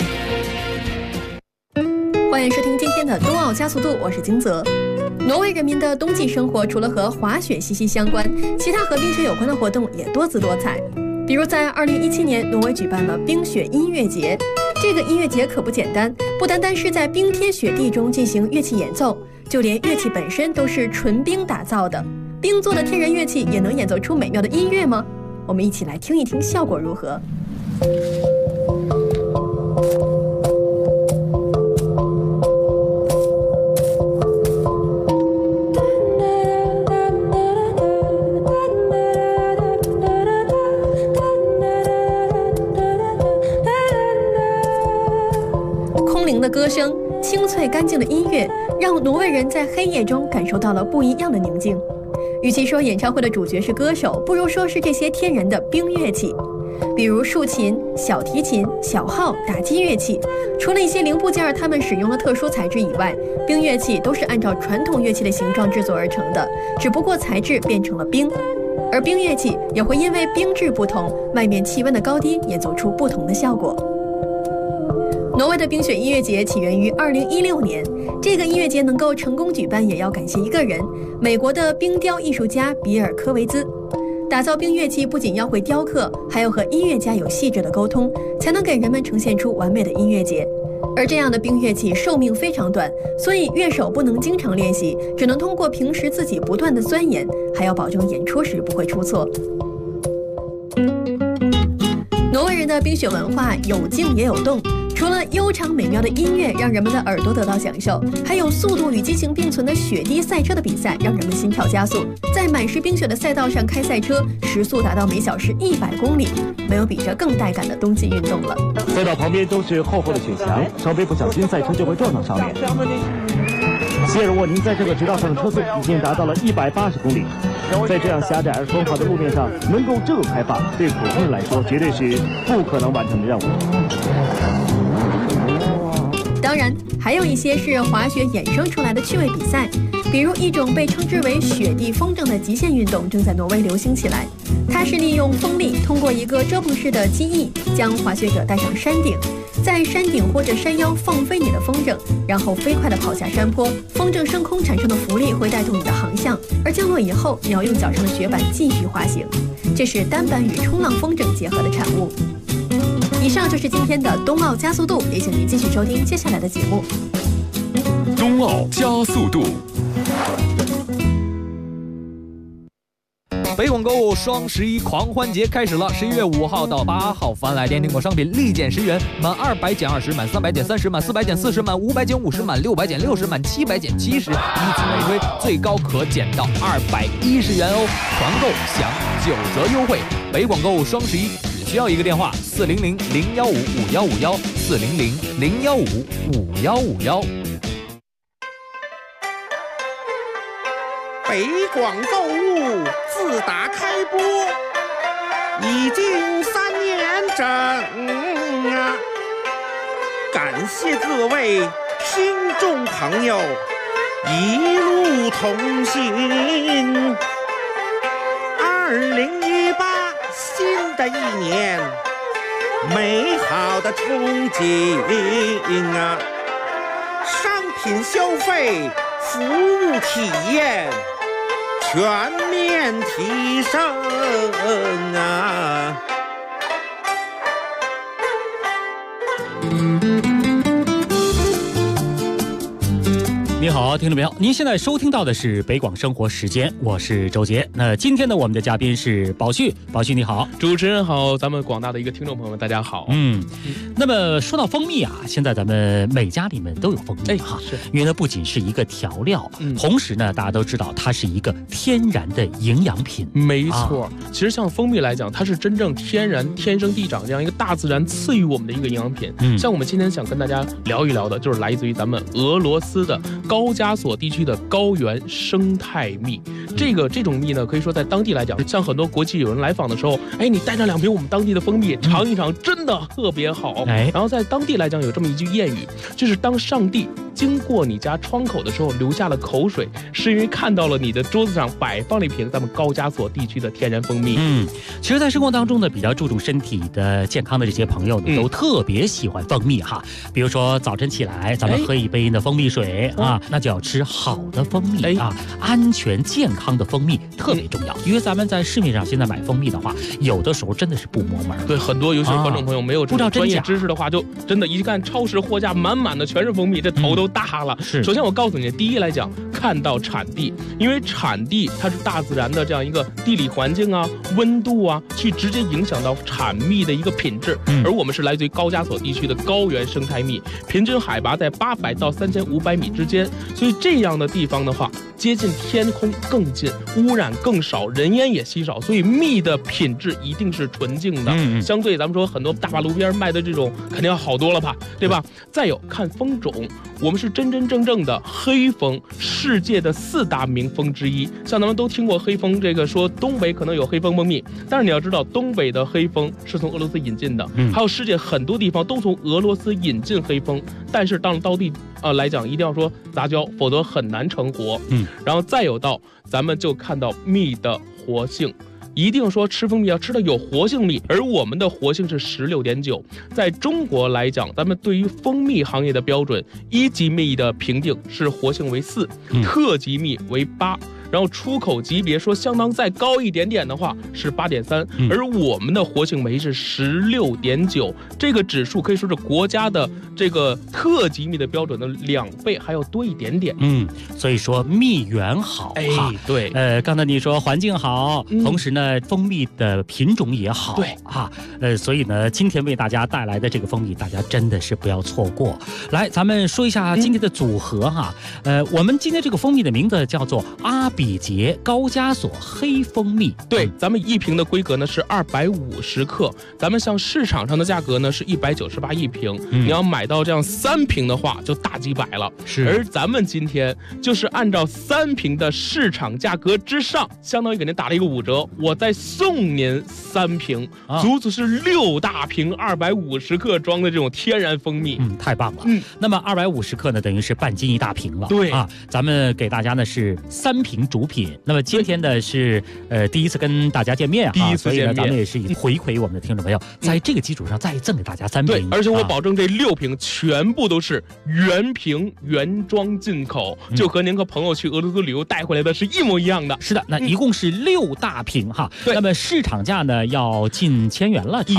欢迎收听今天的冬奥加速度，我是金泽。挪威人民的冬季生活除了和滑雪息息相关，其他和冰雪有关的活动也多姿多彩。比如在2017年，挪威举办了冰雪音乐节。这个音乐节可不简单，不单单是在冰天雪地中进行乐器演奏，就连乐器本身都是纯冰打造的。冰做的天然乐器也能演奏出美妙的音乐吗？我们一起来听一听效果如何。空灵的歌声，清脆干净的音乐，让挪威人在黑夜中感受到了不一样的宁静。与其说演唱会的主角是歌手，不如说是这些天然的冰乐器，比如竖琴、小提琴、小号、打击乐器。除了一些零部件它们使用了特殊材质以外，冰乐器都是按照传统乐器的形状制作而成的，只不过材质变成了冰。而冰乐器也会因为冰质不同，外面气温的高低演奏出不同的效果。挪威的冰雪音乐节起源于2016年，这个音乐节能够成功举办，也要感谢一个人，美国的冰雕艺术家比尔·科维兹。打造冰乐器不仅要会雕刻，还要和音乐家有细致的沟通，才能给人们呈现出完美的音乐节。而这样的冰乐器寿命非常短，所以乐手不能经常练习，只能通过平时自己不断的钻研，还要保证演出时不会出错。挪威人的冰雪文化有静也有动，除了悠长美妙的音乐让人们的耳朵得到享受，还有速度与激情并存的雪地赛车的比赛，让人们心跳加速。在满是冰雪的赛道上开赛车，时速达到每小时100公里，没有比这更带感的冬季运动了。 赛道旁边都是厚厚的雪墙，稍微不小心赛车就会撞到上面。谢尔沃宁在这个直道上的车速已经达到了180公里，在这样狭窄而风滑的路面上，能够这么开放，对普通人来说绝对是不可能完成的任务。 当然，还有一些是滑雪衍生出来的趣味比赛，比如一种被称之为雪地风筝的极限运动正在挪威流行起来。它是利用风力通过一个遮棚式的机翼，将滑雪者带上山顶，在山顶或者山腰放飞你的风筝，然后飞快地跑下山坡。风筝升空产生的浮力会带动你的航向，而降落以后，你要用脚上的雪板继续滑行。这是单板与冲浪风筝结合的产物。以上就是今天的冬奥加速度，也请您继续收听接下来的节目。 冬奥加速度。 北广购物双11狂欢节开始了，11月5号到8号，凡来电订购商品立减10元，满200减20，满300减30，满400减40，满500减50，满600减60，满700减70，以此类推，最高可减到210元哦！团购享9折优惠。北广购物双11只需要一个电话：400-015-5151，400-015-5151。 北广购物自打开播已经3年整啊！感谢各位听众朋友一路同行。2018新的一年，美好的憧憬啊！商品消费、服务体验全面提升啊！ 你好，听众朋友，您现在收听到的是北广生活时间，我是周杰。那今天呢，我们的嘉宾是宝旭，宝旭你好， 主持人好，咱们广大的一个听众朋友们，大家好。 那么说到蜂蜜啊，现在咱们每家里面都有蜂蜜哈， 是， 因为它不仅是一个调料，同时呢，大家都知道它是一个天然的营养品。 没错，其实像蜂蜜来讲，它是真正天然、天生地长这样一个大自然赐予我们的一个营养品。像我们今天想跟大家聊一聊的，就是来自于咱们俄罗斯的高加索地区的高原生态蜜。这种蜜呢，可以说在当地来讲，像很多国际友人来访的时候，哎，你带上2瓶我们当地的蜂蜜尝一尝，真的特别好。然后在当地来讲，有这么一句谚语，就是当上帝经过你家窗口的时候流下了口水，是因为看到了你的桌子上摆放了一瓶咱们高加索地区的天然蜂蜜。 其实在生活当中呢，比较注重身体的健康的这些朋友呢，都特别喜欢蜂蜜哈。比如说早晨起来咱们喝一杯的蜂蜜水啊，那就要吃好的蜂蜜啊，安全健康的蜂蜜特别重要。因为咱们在市面上现在买蜂蜜的话，有的时候真的是不摸门。 对，很多尤其是观众朋友没有这种专业知识的话，就真的一看超市货架满满的全是蜂蜜，这头都大了。首先我告诉你，第一来讲，看到产地，因为产地它是大自然的这样一个地理环境啊、温度啊，去直接影响到产蜜的一个品质。而我们是来自于高加索地区的高原生态蜜，平均海拔在800到3500米之间，所以这样的地方的话，接近天空更近，污染更少，人烟也稀少，所以蜜的品质一定是纯净的。相对咱们说很多大马路边卖的这种肯定要好多了吧，对吧？再有看蜂种，我们是真真正正的黑蜂，世界的4大名蜂之一。像咱们都听过黑蜂，这个说东北可能有黑蜂蜂蜜，但是你要知道，东北的黑蜂是从俄罗斯引进的，还有世界很多地方都从俄罗斯引进黑蜂，但是到地来讲，一定要说杂交，否则很难成活。然后再有到咱们就看到蜜的活性。一定说吃蜂蜜要吃的有活性蜜，而我们的活性是16.9。在中国来讲，咱们对于蜂蜜行业的标准，1级蜜的评定是活性为4，特级蜜为8。然后出口级别说相当再高一点点的话是8.3，而我们的活性酶是16.9，这个指数可以说是国家的这个特级蜜的标准的2倍还要多一点点。 所以说蜜源好哈。 对， 刚才你说环境好，同时呢蜂蜜的品种也好， 对啊，所以呢今天为大家带来的这个蜂蜜，大家真的是不要错过。来，咱们说一下今天的组合哈。我们今天这个蜂蜜的名字叫做阿比杰高加索黑蜂蜜。 对，咱们1瓶的规格呢是250克，咱们像市场上的价格呢是198一瓶，你要买到这样3瓶的话就大几百了。 是， 而咱们今天就是按照3瓶的市场价格之上，相当于给您打了一个5折，我再送您3瓶，足足是6大瓶250克装的这种天然蜂蜜。 太棒了。那么250克呢，等于是半斤1大瓶了。 对啊，咱们给大家呢是3瓶主品。那么今天呢是第一次跟大家见面第一次见面， 所以呢咱们也是以回馈我们的听众朋友，在这个基础上再赠给大家3瓶。 对，而且我保证这6瓶全部都是原瓶原装进口，就和您和朋友去俄罗斯旅游带回来的是一模一样的。 是的，那一共是6大瓶哈。那么市场价呢要近1000元了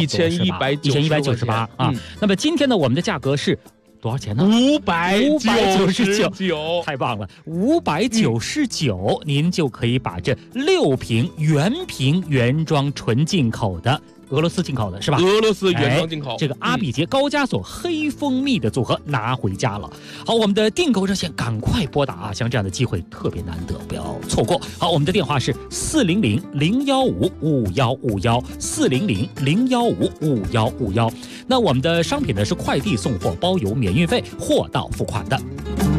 ，1198啊。那么今天呢我们的价格是多少钱呢 ？599， 太棒了，599，您就可以把这6瓶原瓶原装纯进口的。俄罗斯进口的是吧？ 俄罗斯原装进口， 这个阿比杰高加索黑蜂蜜的组合拿回家了。好，我们的订购热线赶快拨打啊！像这样的机会特别难得，不要错过。好，我们的电话是400-015-5151，400-015-5151。那我们的商品呢是快递送货，包邮免运费，货到付款的。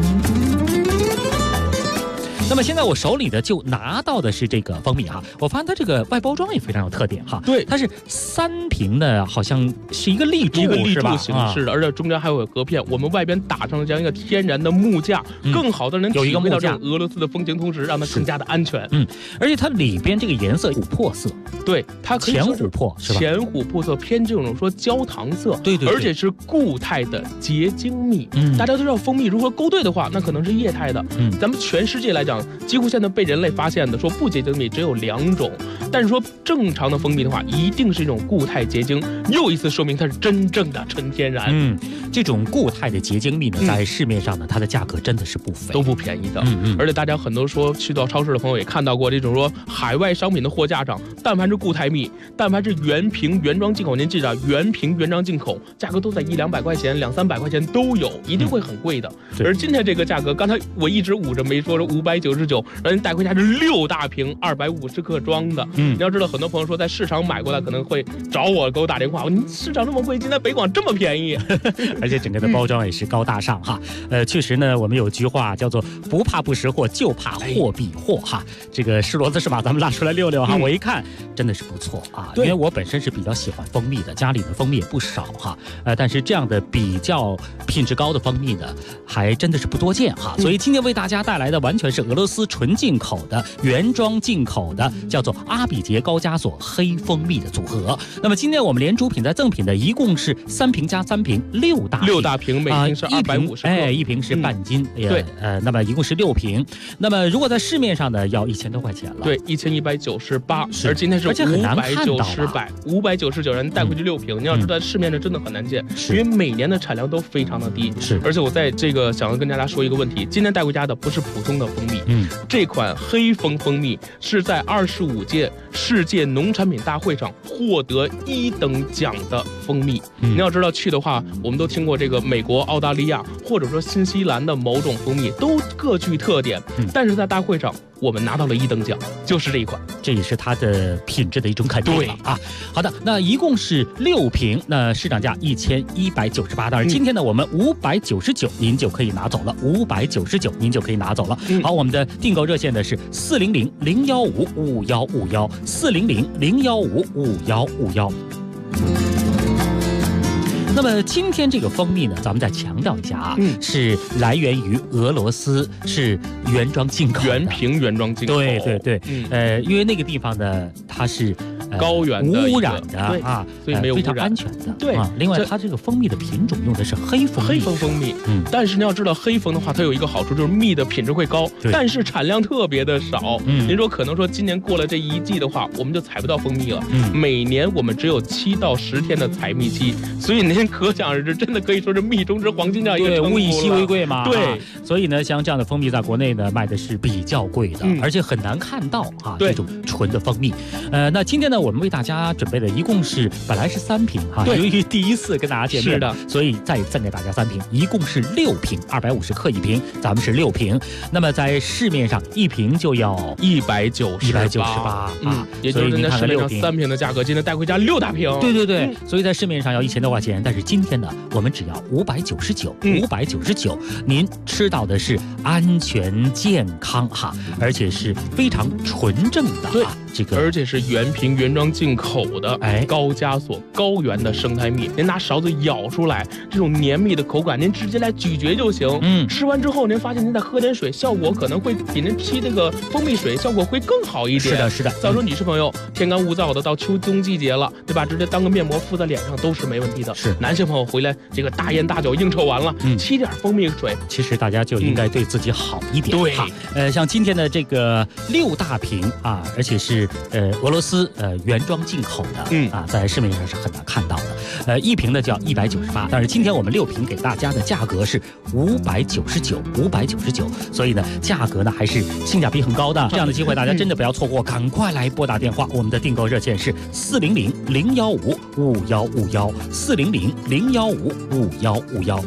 那么现在我手里的就拿到的是这个蜂蜜哈，我发现它这个外包装也非常有特点哈。 对， 它是3瓶的，好像是一个立柱形式的，而且中间还有隔片。我们外边打上了这样一个天然的木架，更好的能体会到这种俄罗斯的风情，同时让它更加的安全。 而且它里边这个颜色琥珀色， 对，它可以浅琥珀是吧？ 浅琥珀色偏这种说焦糖色， 对， 而且是固态的结晶蜜。大家都知道蜂蜜如何勾兑的话，那可能是液态的。咱们全世界来讲， 上几乎现在被人类发现的说不结晶蜜只有2种，但是说正常的蜂蜜的话，一定是一种固态结晶，又一次说明它是真正的纯天然。 这种固态的结晶蜜呢，在市面上呢，它的价格真的是不菲， 都不便宜的。而且大家很多说去到超市的朋友也看到过这种说海外商品的货架上，但凡是固态蜜，但凡是原瓶原装进口，您记着，原瓶原装进口价格都在100-200块钱、200-300块钱都有，一定会很贵的。而今天这个价格，刚才我一直捂着没说599，让您带回家是6大瓶250克装的。你要知道，很多朋友说在市场买过来可能会找我给我打电话，你市场这么贵，今天北广这么便宜， 而且整个的包装也是高大上哈。确实呢，我们有句话叫做不怕不识货，就怕货比货哈。这个湿骡子是吧？咱们拉出来溜溜哈。我一看真的是不错啊，因为我本身是比较喜欢蜂蜜的，家里的蜂蜜也不少哈。但是这样的比较品质高的蜂蜜呢，还真的是不多见哈。所以今天为大家带来的完全是俄罗斯纯进口的原装进口的，叫做阿比杰高加索黑蜂蜜的组合。那么今天我们连主品再赠品的一共是3瓶加3瓶，6大瓶，每瓶是250克，一瓶是半斤。 对， 那么一共是6瓶。那么如果在市面上呢，要1000多块钱了。 对，1198，而今天是599，人带回去6瓶。你要知道市面上真的很难见，因为每年的产量都非常的低。而且我在这个想要跟大家说一个问题，今天带回家的不是普通的蜂蜜，这款黑蜂蜜是在25届世界农产品大会上获得1等奖的蜂蜜。你要知道，去的话，我们都听过这个美国、澳大利亚或者说新西兰的某种蜂蜜都各具特点，但是在大会上我们拿到了1等奖，就是这一款， 这也是它的品质的一种肯定了啊。好的，那一共是6瓶，那市场价1198，当然今天呢我们599您就可以拿走了，599您就可以拿走了。好，我们的订购热线呢是400-015-5151，400-015-5151。那么今天这个蜂蜜呢，咱们再强调一下啊，是来源于俄罗斯，是原装进口的， 原瓶原装进口。 对，因为那个地方呢，它是高原的、 无污染的啊， 所以没有污染， 非常安全的。 对啊，另外它这个蜂蜜的品种用的是黑蜂蜜， 但是你要知道，黑蜂的话，它有一个好处就是蜜的品质会高，但是产量特别的少。您说可能说今年过了这一季的话，我们就采不到蜂蜜了。每年我们只有7到10天的采蜜期，所以您可想而知，真的可以说是蜜中之黄金这样一个称呼了。 物以稀为贵嘛。 对， 所以呢，像这样的蜂蜜在国内呢卖的是比较贵的，而且很难看到啊这种纯的蜂蜜。那今天呢，我们为大家准备的一共是本来是3瓶哈，由于第一次跟大家见面，是的，所以再赠给大家3瓶，一共是6瓶，250克1瓶，咱们是6瓶。那么在市面上1瓶就要198啊， 也就是在市面上3瓶的价格，今天带回家6大瓶。 对，所以在市面上要1000多块钱，但是今天呢，我们只要599，您吃到的是安全健康哈，而且是非常纯正的啊，这个而且是原瓶原装进口的，高加索高原的生态蜜，您拿勺子舀出来，这种黏蜜的口感，您直接来咀嚼就行。吃完之后，您发现您再喝点水，效果可能会比您沏这个蜂蜜水效果会更好一点。 是的。 再说女士朋友，天干物燥的，到秋冬季节了，对吧？直接当个面膜敷在脸上都是没问题的。 是男性朋友回来这个大烟大酒应酬完了，沏点蜂蜜水， 其实大家就应该对自己好一点。 对， 像今天的这个6大瓶啊，而且是俄罗斯原装进口的，啊，在市面上是很难看到的。1瓶呢就要198，但是今天我们6瓶给大家的价格是599，所以呢价格呢还是性价比很高的。这样的机会大家真的不要错过，赶快来拨打电话，我们的订购热线是400-015-5151，400-015-5151。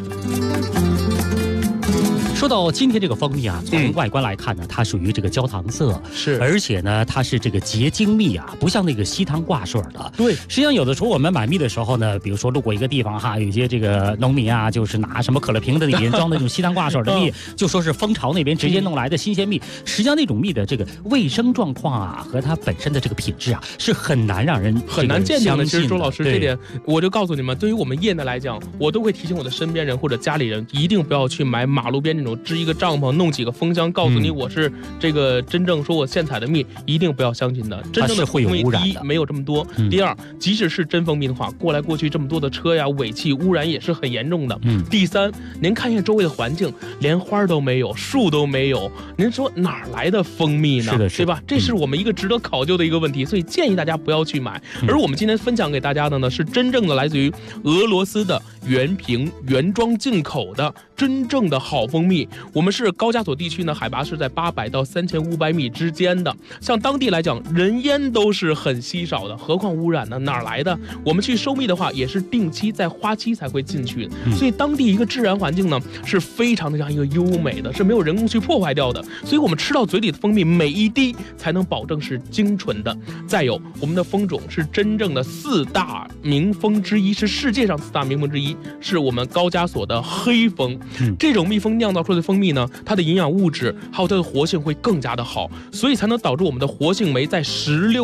说到今天这个蜂蜜啊，从外观来看呢，它属于这个焦糖色， 是， 而且呢，它是这个结晶蜜啊，不像那个稀汤挂水的。 对， 实际上有的时候我们买蜜的时候呢，比如说路过一个地方哈，有些这个农民啊，就是拿什么可乐瓶子里面装的那种稀汤挂水的蜜，就说是蜂巢那边直接弄来的新鲜蜜。实际上那种蜜的这个卫生状况啊，和它本身的这个品质啊，是很难让人很难鉴定的。其实周老师这点，我就告诉你们，对于我们业内来讲，我都会提醒我的身边人或者家里人，一定不要去买马路边这种扭，支一个帐篷，弄几个蜂箱，告诉你我是这个真正说我现采的蜜，一定不要相信的。真正的会有污染的。 第一，没有这么多；第二，即使是真蜂蜜的话，过来过去这么多的车呀，尾气污染也是很严重的。第三，您看一下周围的环境，连花都没有，树都没有，您说哪来的蜂蜜呢？ 是的， 对吧？这是我们一个值得考究的一个问题，所以建议大家不要去买。而我们今天分享给大家的呢，是真正的来自于俄罗斯的原瓶原装进口的真正的好蜂蜜。我们是高加索地区呢，海拔是在800到3500米之间的，像当地来讲，人烟都是很稀少的，何况污染呢？哪来的？我们去收蜜的话，也是定期在花期才会进去，所以当地一个自然环境呢，是非常的这样一个优美的，是没有人工去破坏掉的，所以我们吃到嘴里的蜂蜜每一滴才能保证是精纯的。再有，我们的蜂种是真正的4大名蜂之一，是世界上4大名蜂之一，是我们高加索的黑蜂。这种蜜蜂酿造出来的蜂蜜呢，它的营养物质还有它的活性会更加的好，所以才能导致我们的活性酶在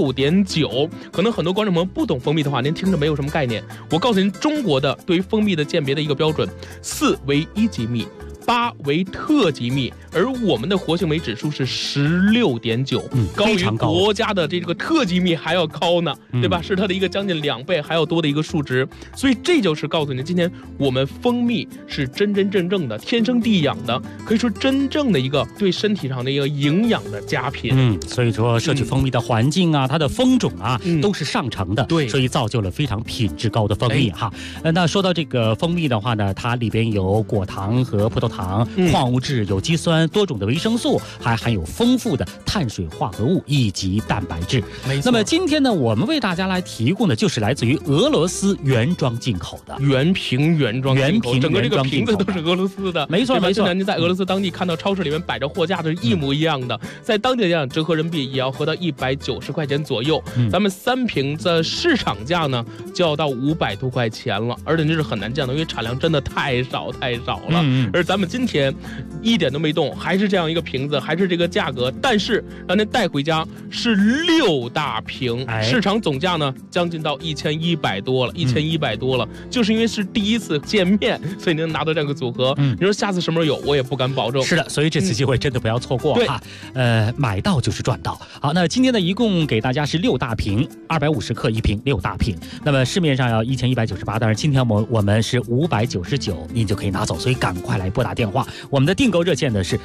16.9。可能很多观众朋友不懂蜂蜜的话，您听着没有什么概念。我告诉您，中国的对于蜂蜜的鉴别的一个标准，4为1级蜜，8为特级蜜，而我们的活性酶指数是16.9，高于国家的这个特级蜜还要高呢，对吧？是它的一个将近2倍还要多的一个数值。所以这就是告诉你，今天我们蜂蜜是真真正正的天生地养的，可以说真正的一个对身体上的一个营养的佳品。 所以说摄取蜂蜜的环境啊，它的蜂种啊，都是上乘的， 对， 所以造就了非常品质高的蜂蜜哈。那说到这个蜂蜜的话呢，它里边有果糖和葡萄糖、矿物质、有机酸、多种的维生素，还含有丰富的碳水化合物以及蛋白质。那么今天呢，我们为大家来提供的就是来自于俄罗斯原装进口的原瓶原装进口，整个这个瓶子都是俄罗斯的， 没错没错。 您在俄罗斯当地看到超市里面摆着货架的是一模一样的，在当地来讲折合人民币也要合到190块钱左右。咱们3瓶的市场价呢就要到500多块钱了，而且这是很难见的，因为产量真的太少了。而咱们今天一点都没动，还是这样一个瓶子，还是这个价格，但是让您带回家是6大瓶，市场总价呢将近到1100多了，就是因为是第一次见面，所以您拿到这样一个组合。你说下次什么时候有，我也不敢保证。 是的，所以这次机会真的不要错过哈。买到就是赚到。好，那今天呢一共给大家是6大瓶，250克一瓶，6大瓶。那么市面上要1198，但是今天我们是599，您就可以拿走，所以赶快来拨打电话。我们的订购热线呢是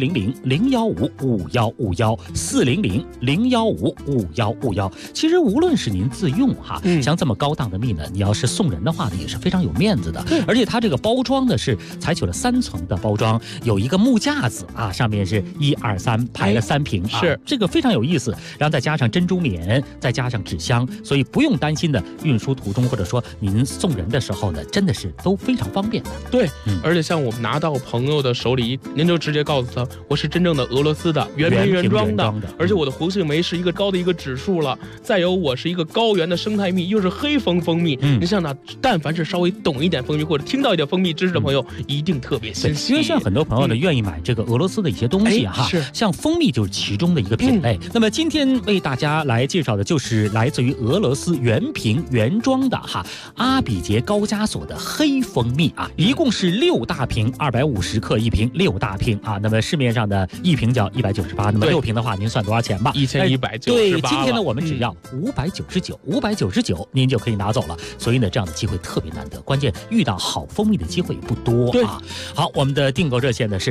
400-015-5151，400-015-5151。其实无论是您自用哈，像这么高档的蜜呢，你要是送人的话呢，也是非常有面子的。而且它这个包装呢是采取了3层的包装，有一个木架子啊，上面是1、2、3排了3瓶，是这个非常有意思。然后再加上珍珠棉，再加上纸箱，所以不用担心的运输途中或者说您送人的时候呢，真的是都非常方便的。 对，而且像我们拿到朋友的手里，您就直接告诉他，我是真正的俄罗斯的原瓶原装的，而且我的活性酶是一个高的一个指数了。再有，我是一个高原的生态蜜，又是黑蜂蜜。你像那，但凡是稍微懂一点蜂蜜或者听到一点蜂蜜知识的朋友，一定特别欣喜。 因为现在很多朋友呢愿意买这个俄罗斯的一些东西哈，像蜂蜜就是其中的一个品类。那么今天为大家来介绍的就是来自于俄罗斯原瓶原装的阿比捷高加索的黑蜂蜜啊，一共是6大瓶，250克一瓶，6大瓶啊。那么市面上的一瓶叫198，那么6瓶的话，您算多少钱吧 ？1198。 对，今天呢我们只要599，您就可以拿走了。所以呢，这样的机会特别难得，关键遇到好蜂蜜的机会也不多啊。好，我们的订购热线呢是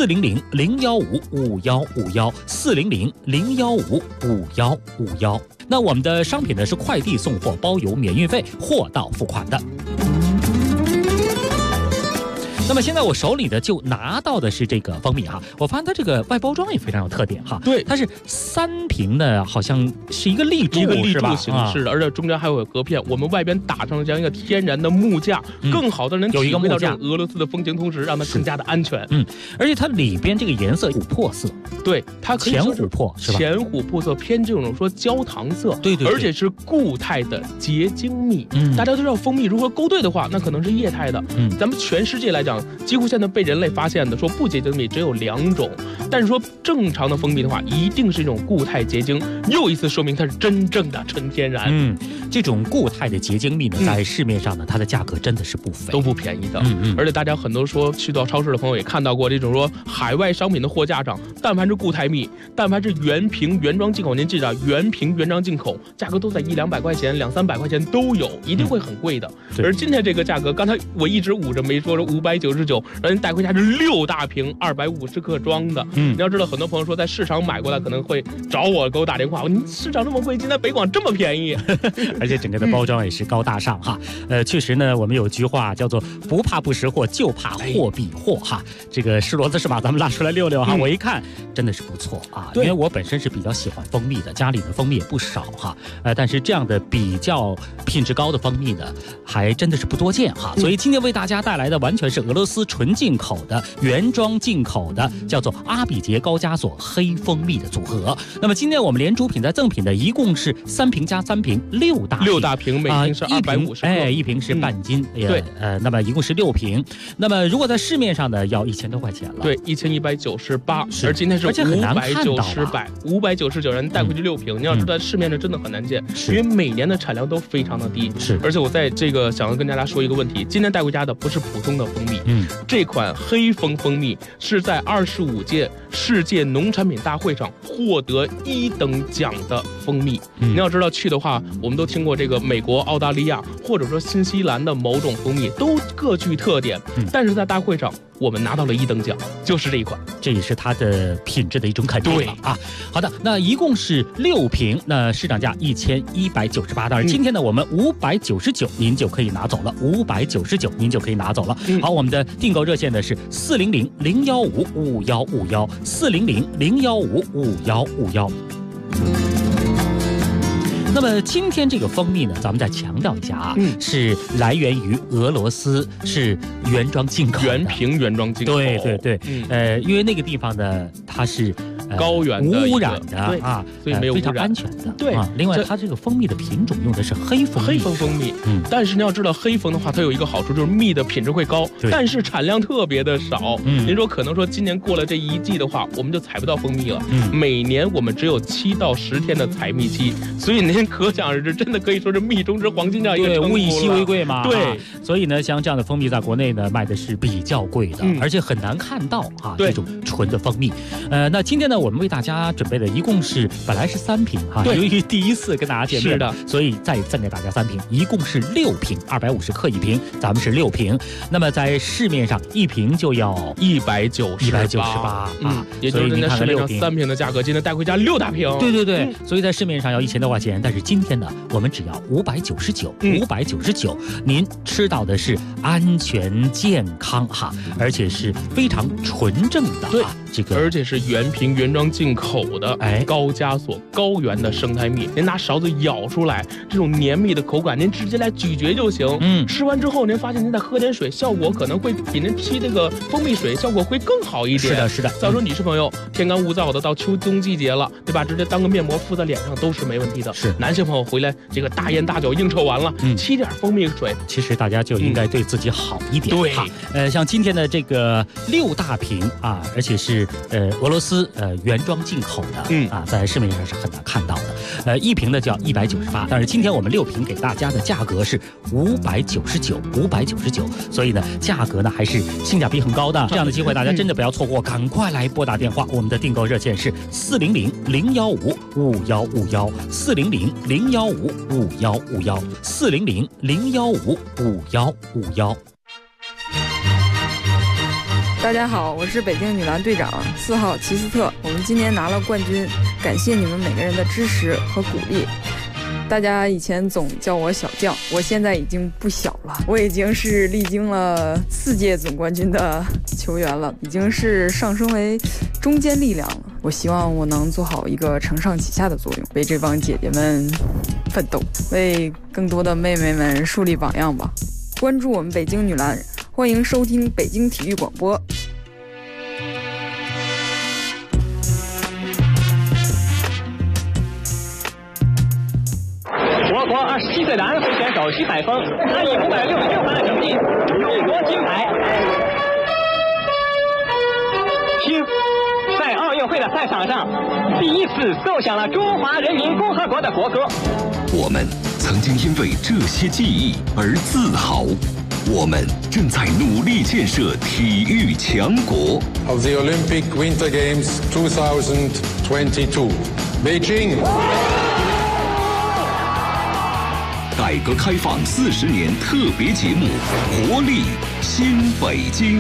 400-015-5151，400-015-5151。那我们的商品呢是快递送货，包邮免运费，货到付款的。那么现在我手里的就拿到的是这个蜂蜜哈，我发现它这个外包装也非常有特点哈。 对， 它是3瓶呢，好像是一个立柱形式的，而且中间还有隔片。我们外边打上了这样一个天然的木架，更好的能体会到这种俄罗斯的风情，同时让它更加的安全。 而且它里边这个颜色琥珀色， 对，它可以浅琥珀是吧？ 浅琥珀色偏这种说焦糖色， 对， 而且是固态的结晶蜜。大家都知道蜂蜜如何勾兑的话，那可能是液态的。咱们全世界来讲， 讲，几乎现在被人类发现的说不结晶蜜只有2种，但是说正常的蜂蜜的话，一定是一种固态结晶，又一次说明它是真正的纯天然。 这种固态的结晶蜜呢，在市面上呢，它的价格真的是不菲， 都不便宜的。而且大家很多说去到超市的朋友也看到过这种说海外商品的货架上，但凡是固态蜜，但凡是原瓶原装进口，您记着，原瓶原装进口，价格都在100-200块钱、200-300块钱都有，一定会很贵的。而今天这个价格，刚才我一直捂着没说，是599，让您带回家是6大瓶250克装的。你要知道，很多朋友说在市场买过来可能会找我给我打电话，你市场这么贵，今天北广这么便宜， 而且整个的包装也是高大上哈。确实呢，我们有句话叫做不怕不识货，就怕货比货哈。这个是骡子是马，咱们拉出来溜溜哈。我一看真的是不错啊，因为我本身是比较喜欢蜂蜜的，家里的蜂蜜也不少哈。但是这样的比较品质高的蜂蜜呢，还真的是不多见哈。所以今天为大家带来的完全是俄罗斯纯进口的原装进口的，叫做阿比杰高加索黑蜂蜜的组合。那么今天我们连主品带赠品的一共是3瓶加3瓶，6大瓶，每瓶是250克，一瓶是半斤。对，那么一共是6瓶。那么如果在市面上呢，要1000多块钱了。 对，1198，而今天是599元带回去6瓶。你要知道市面上真的很难见，因为每年的产量都非常的低。而且我在这个想要跟大家说一个问题，今天带回家的不是普通的蜂蜜，这款黑蜂蜜是在25届世界农产品大会上获得1等奖的蜂蜜。你要知道去的话，我们都听过这个美国、澳大利亚或者说新西兰的某种蜂蜜都各具特点，但是在大会上我们拿到了1等奖，就是这一款， 这也是它的品质的一种肯定了啊。好的，那一共是6瓶，那市场价1198，但是今天呢，我们599您就可以拿走了，599您就可以拿走了。好，我们的订购热线呢是400-015-5151，400-015-5151。那么今天这个蜂蜜呢，咱们再强调一下啊，是来源于俄罗斯，是原装进口的， 原瓶原装进口。 对，因为那个地方呢，它是高原的无污染的啊， 所以没有污染， 非常安全的。 对， 另外它这个蜂蜜的品种用的是黑蜂蜜，但是你要知道黑蜂的话，它有一个好处就是蜜的品质会高，但是产量特别的少。您说可能说今年过了这一季的话，我们就采不到蜂蜜了。每年我们只有7到10天的采蜜期，所以您可想而知，真的可以说是蜜中之黄金这样一个称呼了。 物以稀为贵嘛。 对， 所以呢，像这样的蜂蜜在国内呢卖的是比较贵的，而且很难看到啊这种纯的蜂蜜。那今天呢，我们为大家准备的一共是本来是3瓶哈，由于第一次跟大家见面，是的，所以再赠给大家3瓶，一共是6瓶，250克一瓶，咱们是6瓶。那么在市面上1瓶就要198啊， 也就是人家市面上3瓶的价格，今天带回家6大瓶。 对，所以在市面上要1000多块钱，但是今天呢，我们只要599，您吃到的是安全健康哈，而且是非常纯正的这个， 而且是原瓶原装进口的高加索高原的生态蜜。您拿勺子舀出来，这种黏蜜的口感，您直接来咀嚼就行。吃完之后，您发现您再喝点水，效果可能会比您沏这个蜂蜜水效果会更好一点。 是的。 再说女士朋友，天干物燥的，到秋冬季节了，对吧？直接当个面膜敷在脸上都是没问题的。 是男性朋友回来这个大烟大酒应酬完了，沏点蜂蜜水， 其实大家就应该对自己好一点。 对， 像今天的这个6大瓶啊，而且是俄罗斯原装进口的，在市面上是很难看到的。1瓶呢就要198，但是今天我们6瓶给大家的价格是599，所以呢价格呢还是性价比很高的。这样的机会大家真的不要错过，赶快来拨打电话，我们的订购热线是400-015-5151，400-015-5151，400-015-5151。 大家好，我是北京女篮队长4号齐斯特，我们今年拿了冠军，感谢你们每个人的支持和鼓励。大家以前总叫我小将，我现在已经不小了，我已经是历经了4届总冠军的球员了，已经是上升为中坚力量了。我希望我能做好一个承上启下的作用，为这帮姐姐们奋斗，为更多的妹妹们树立榜样吧。关注我们北京女篮，欢迎收听北京体育广播。 我国27岁的安徽选手徐采枫，他以566分的成绩荣获金牌。 的赛场上，第一次奏响了中华人民共和国的国歌。 我们曾经因为这些记忆而自豪，我们正在努力建设体育强国。 Of the Olympic Winter Games 2022, Beijing。 改革开放40年特别节目《活力新北京》。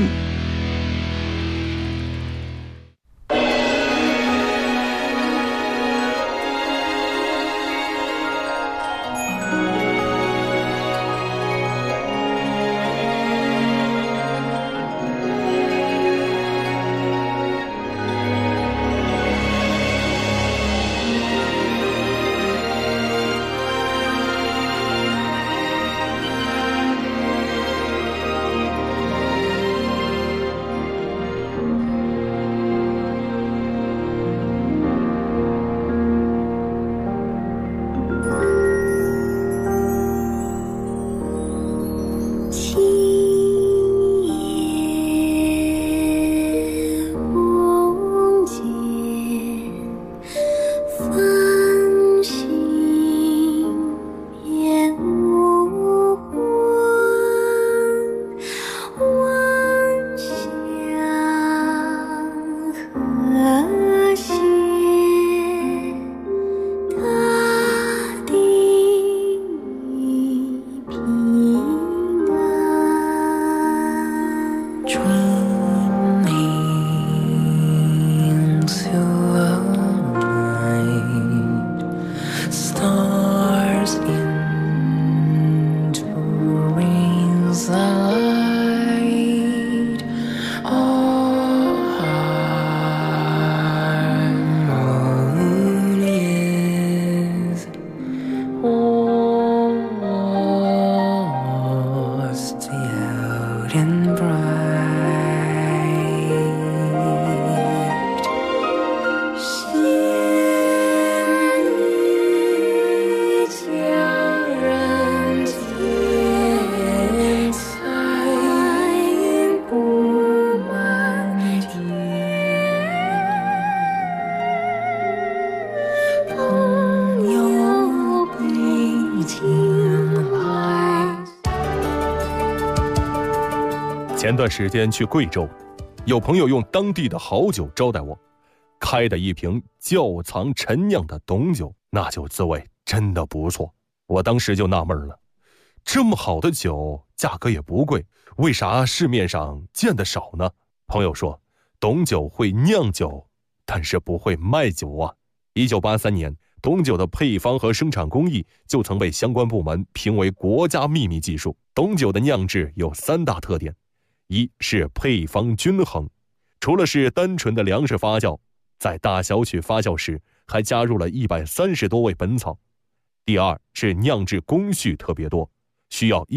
前段时间去贵州，有朋友用当地的好酒招待我，开的一瓶窖藏陈酿的董酒，那酒滋味真的不错。我当时就纳闷了，这么好的酒价格也不贵，为啥市面上见得少呢？朋友说，董酒会酿酒，但是不会卖酒啊。1983年，董酒的配方和生产工艺就曾被相关部门评为国家秘密技术。董酒的酿制有3大特点，一是配方均衡，除了是单纯的粮食发酵，在大小曲发酵时还加入了130多味本草。第二是酿制工序特别多，需要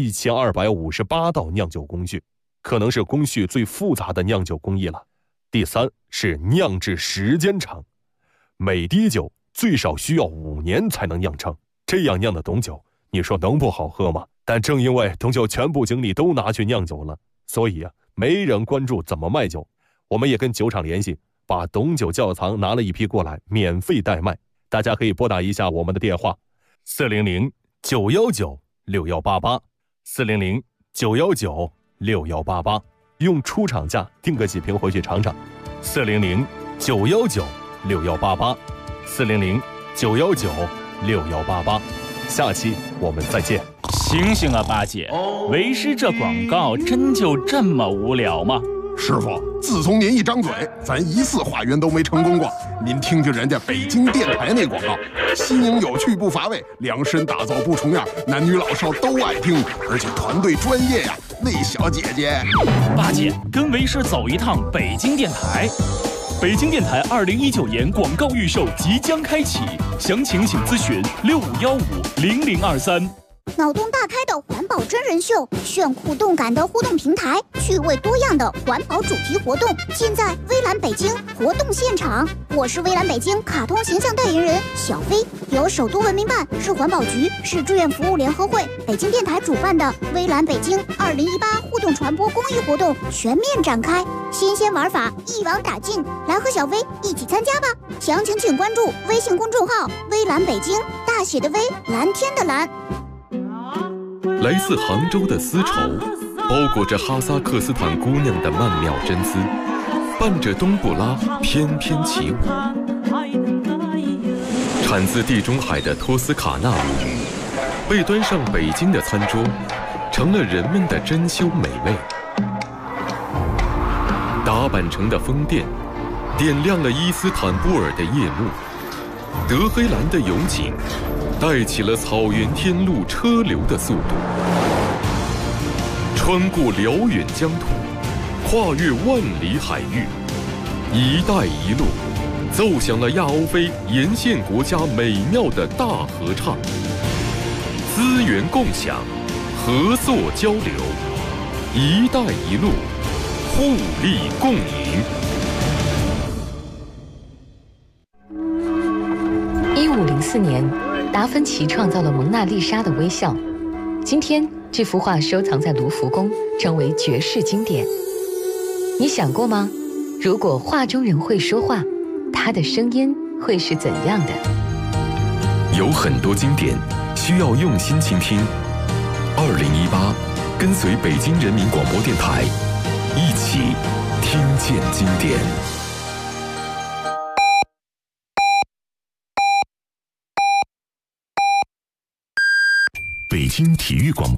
1258道酿酒工序，可能是工序最复杂的酿酒工艺了。第三是酿制时间长，每滴酒最少需要5年才能酿成，这样酿的董酒，你说能不好喝吗？但正因为董酒全部精力都拿去酿酒了，所以没人关注怎么卖酒。我们也跟酒厂联系，把董酒窖藏拿了一批过来，免费代卖。大家可以拨打一下我们的电话，400-919-6188，400-919-6188，用出厂价订个几瓶回去尝尝。400-919-6188，400-919-6188。下期我们再见。 醒醒啊，八姐，为师这广告真就这么无聊吗？ 师傅，自从您一张嘴，咱一次化缘都没成功过。您听听人家北京电台那广告，新颖有趣不乏味，量身打造不重样，男女老少都爱听，而且团队专业呀。那小姐姐， 八姐跟为师走一趟北京电台。北京电台2019年广告预售即将开启，详情请咨询65150023。 脑洞大开的环保真人秀，炫酷动感的互动平台，趣味多样的环保主题活动，尽在微蓝北京活动现场。我是微蓝北京卡通形象代言人小飞，由首都文明办、市环保局、市志愿服务联合会、北京电台主办的微蓝北京2018互动传播公益活动全面展开，新鲜玩法一网打尽，来和小飞一起参加吧！详情请关注微信公众号“微蓝北京”，大写的微，蓝天的蓝。 来自杭州的丝绸，包裹着哈萨克斯坦姑娘的曼妙真丝，伴着冬不拉翩翩起舞。产自地中海的托斯卡纳舞，被端上北京的餐桌，成了人们的珍馐美味。打扮成的风电，点亮了伊斯坦布尔的夜幕。德黑兰的油井，带起了草原天路车流的速度。穿过辽远疆土，跨越万里海域，一带一路奏响了亚欧非沿线国家美妙的大合唱。资源共享，合作交流，一带一路，互利共赢。 1504年，达芬奇创造了蒙娜丽莎的微笑。今天，这幅画收藏在卢浮宫，成为绝世经典。你想过吗？如果画中人会说话，他的声音会是怎样的？ 有很多经典需要用心倾听。2018，跟随北京人民广播电台，一起听见经典。北京体育广播。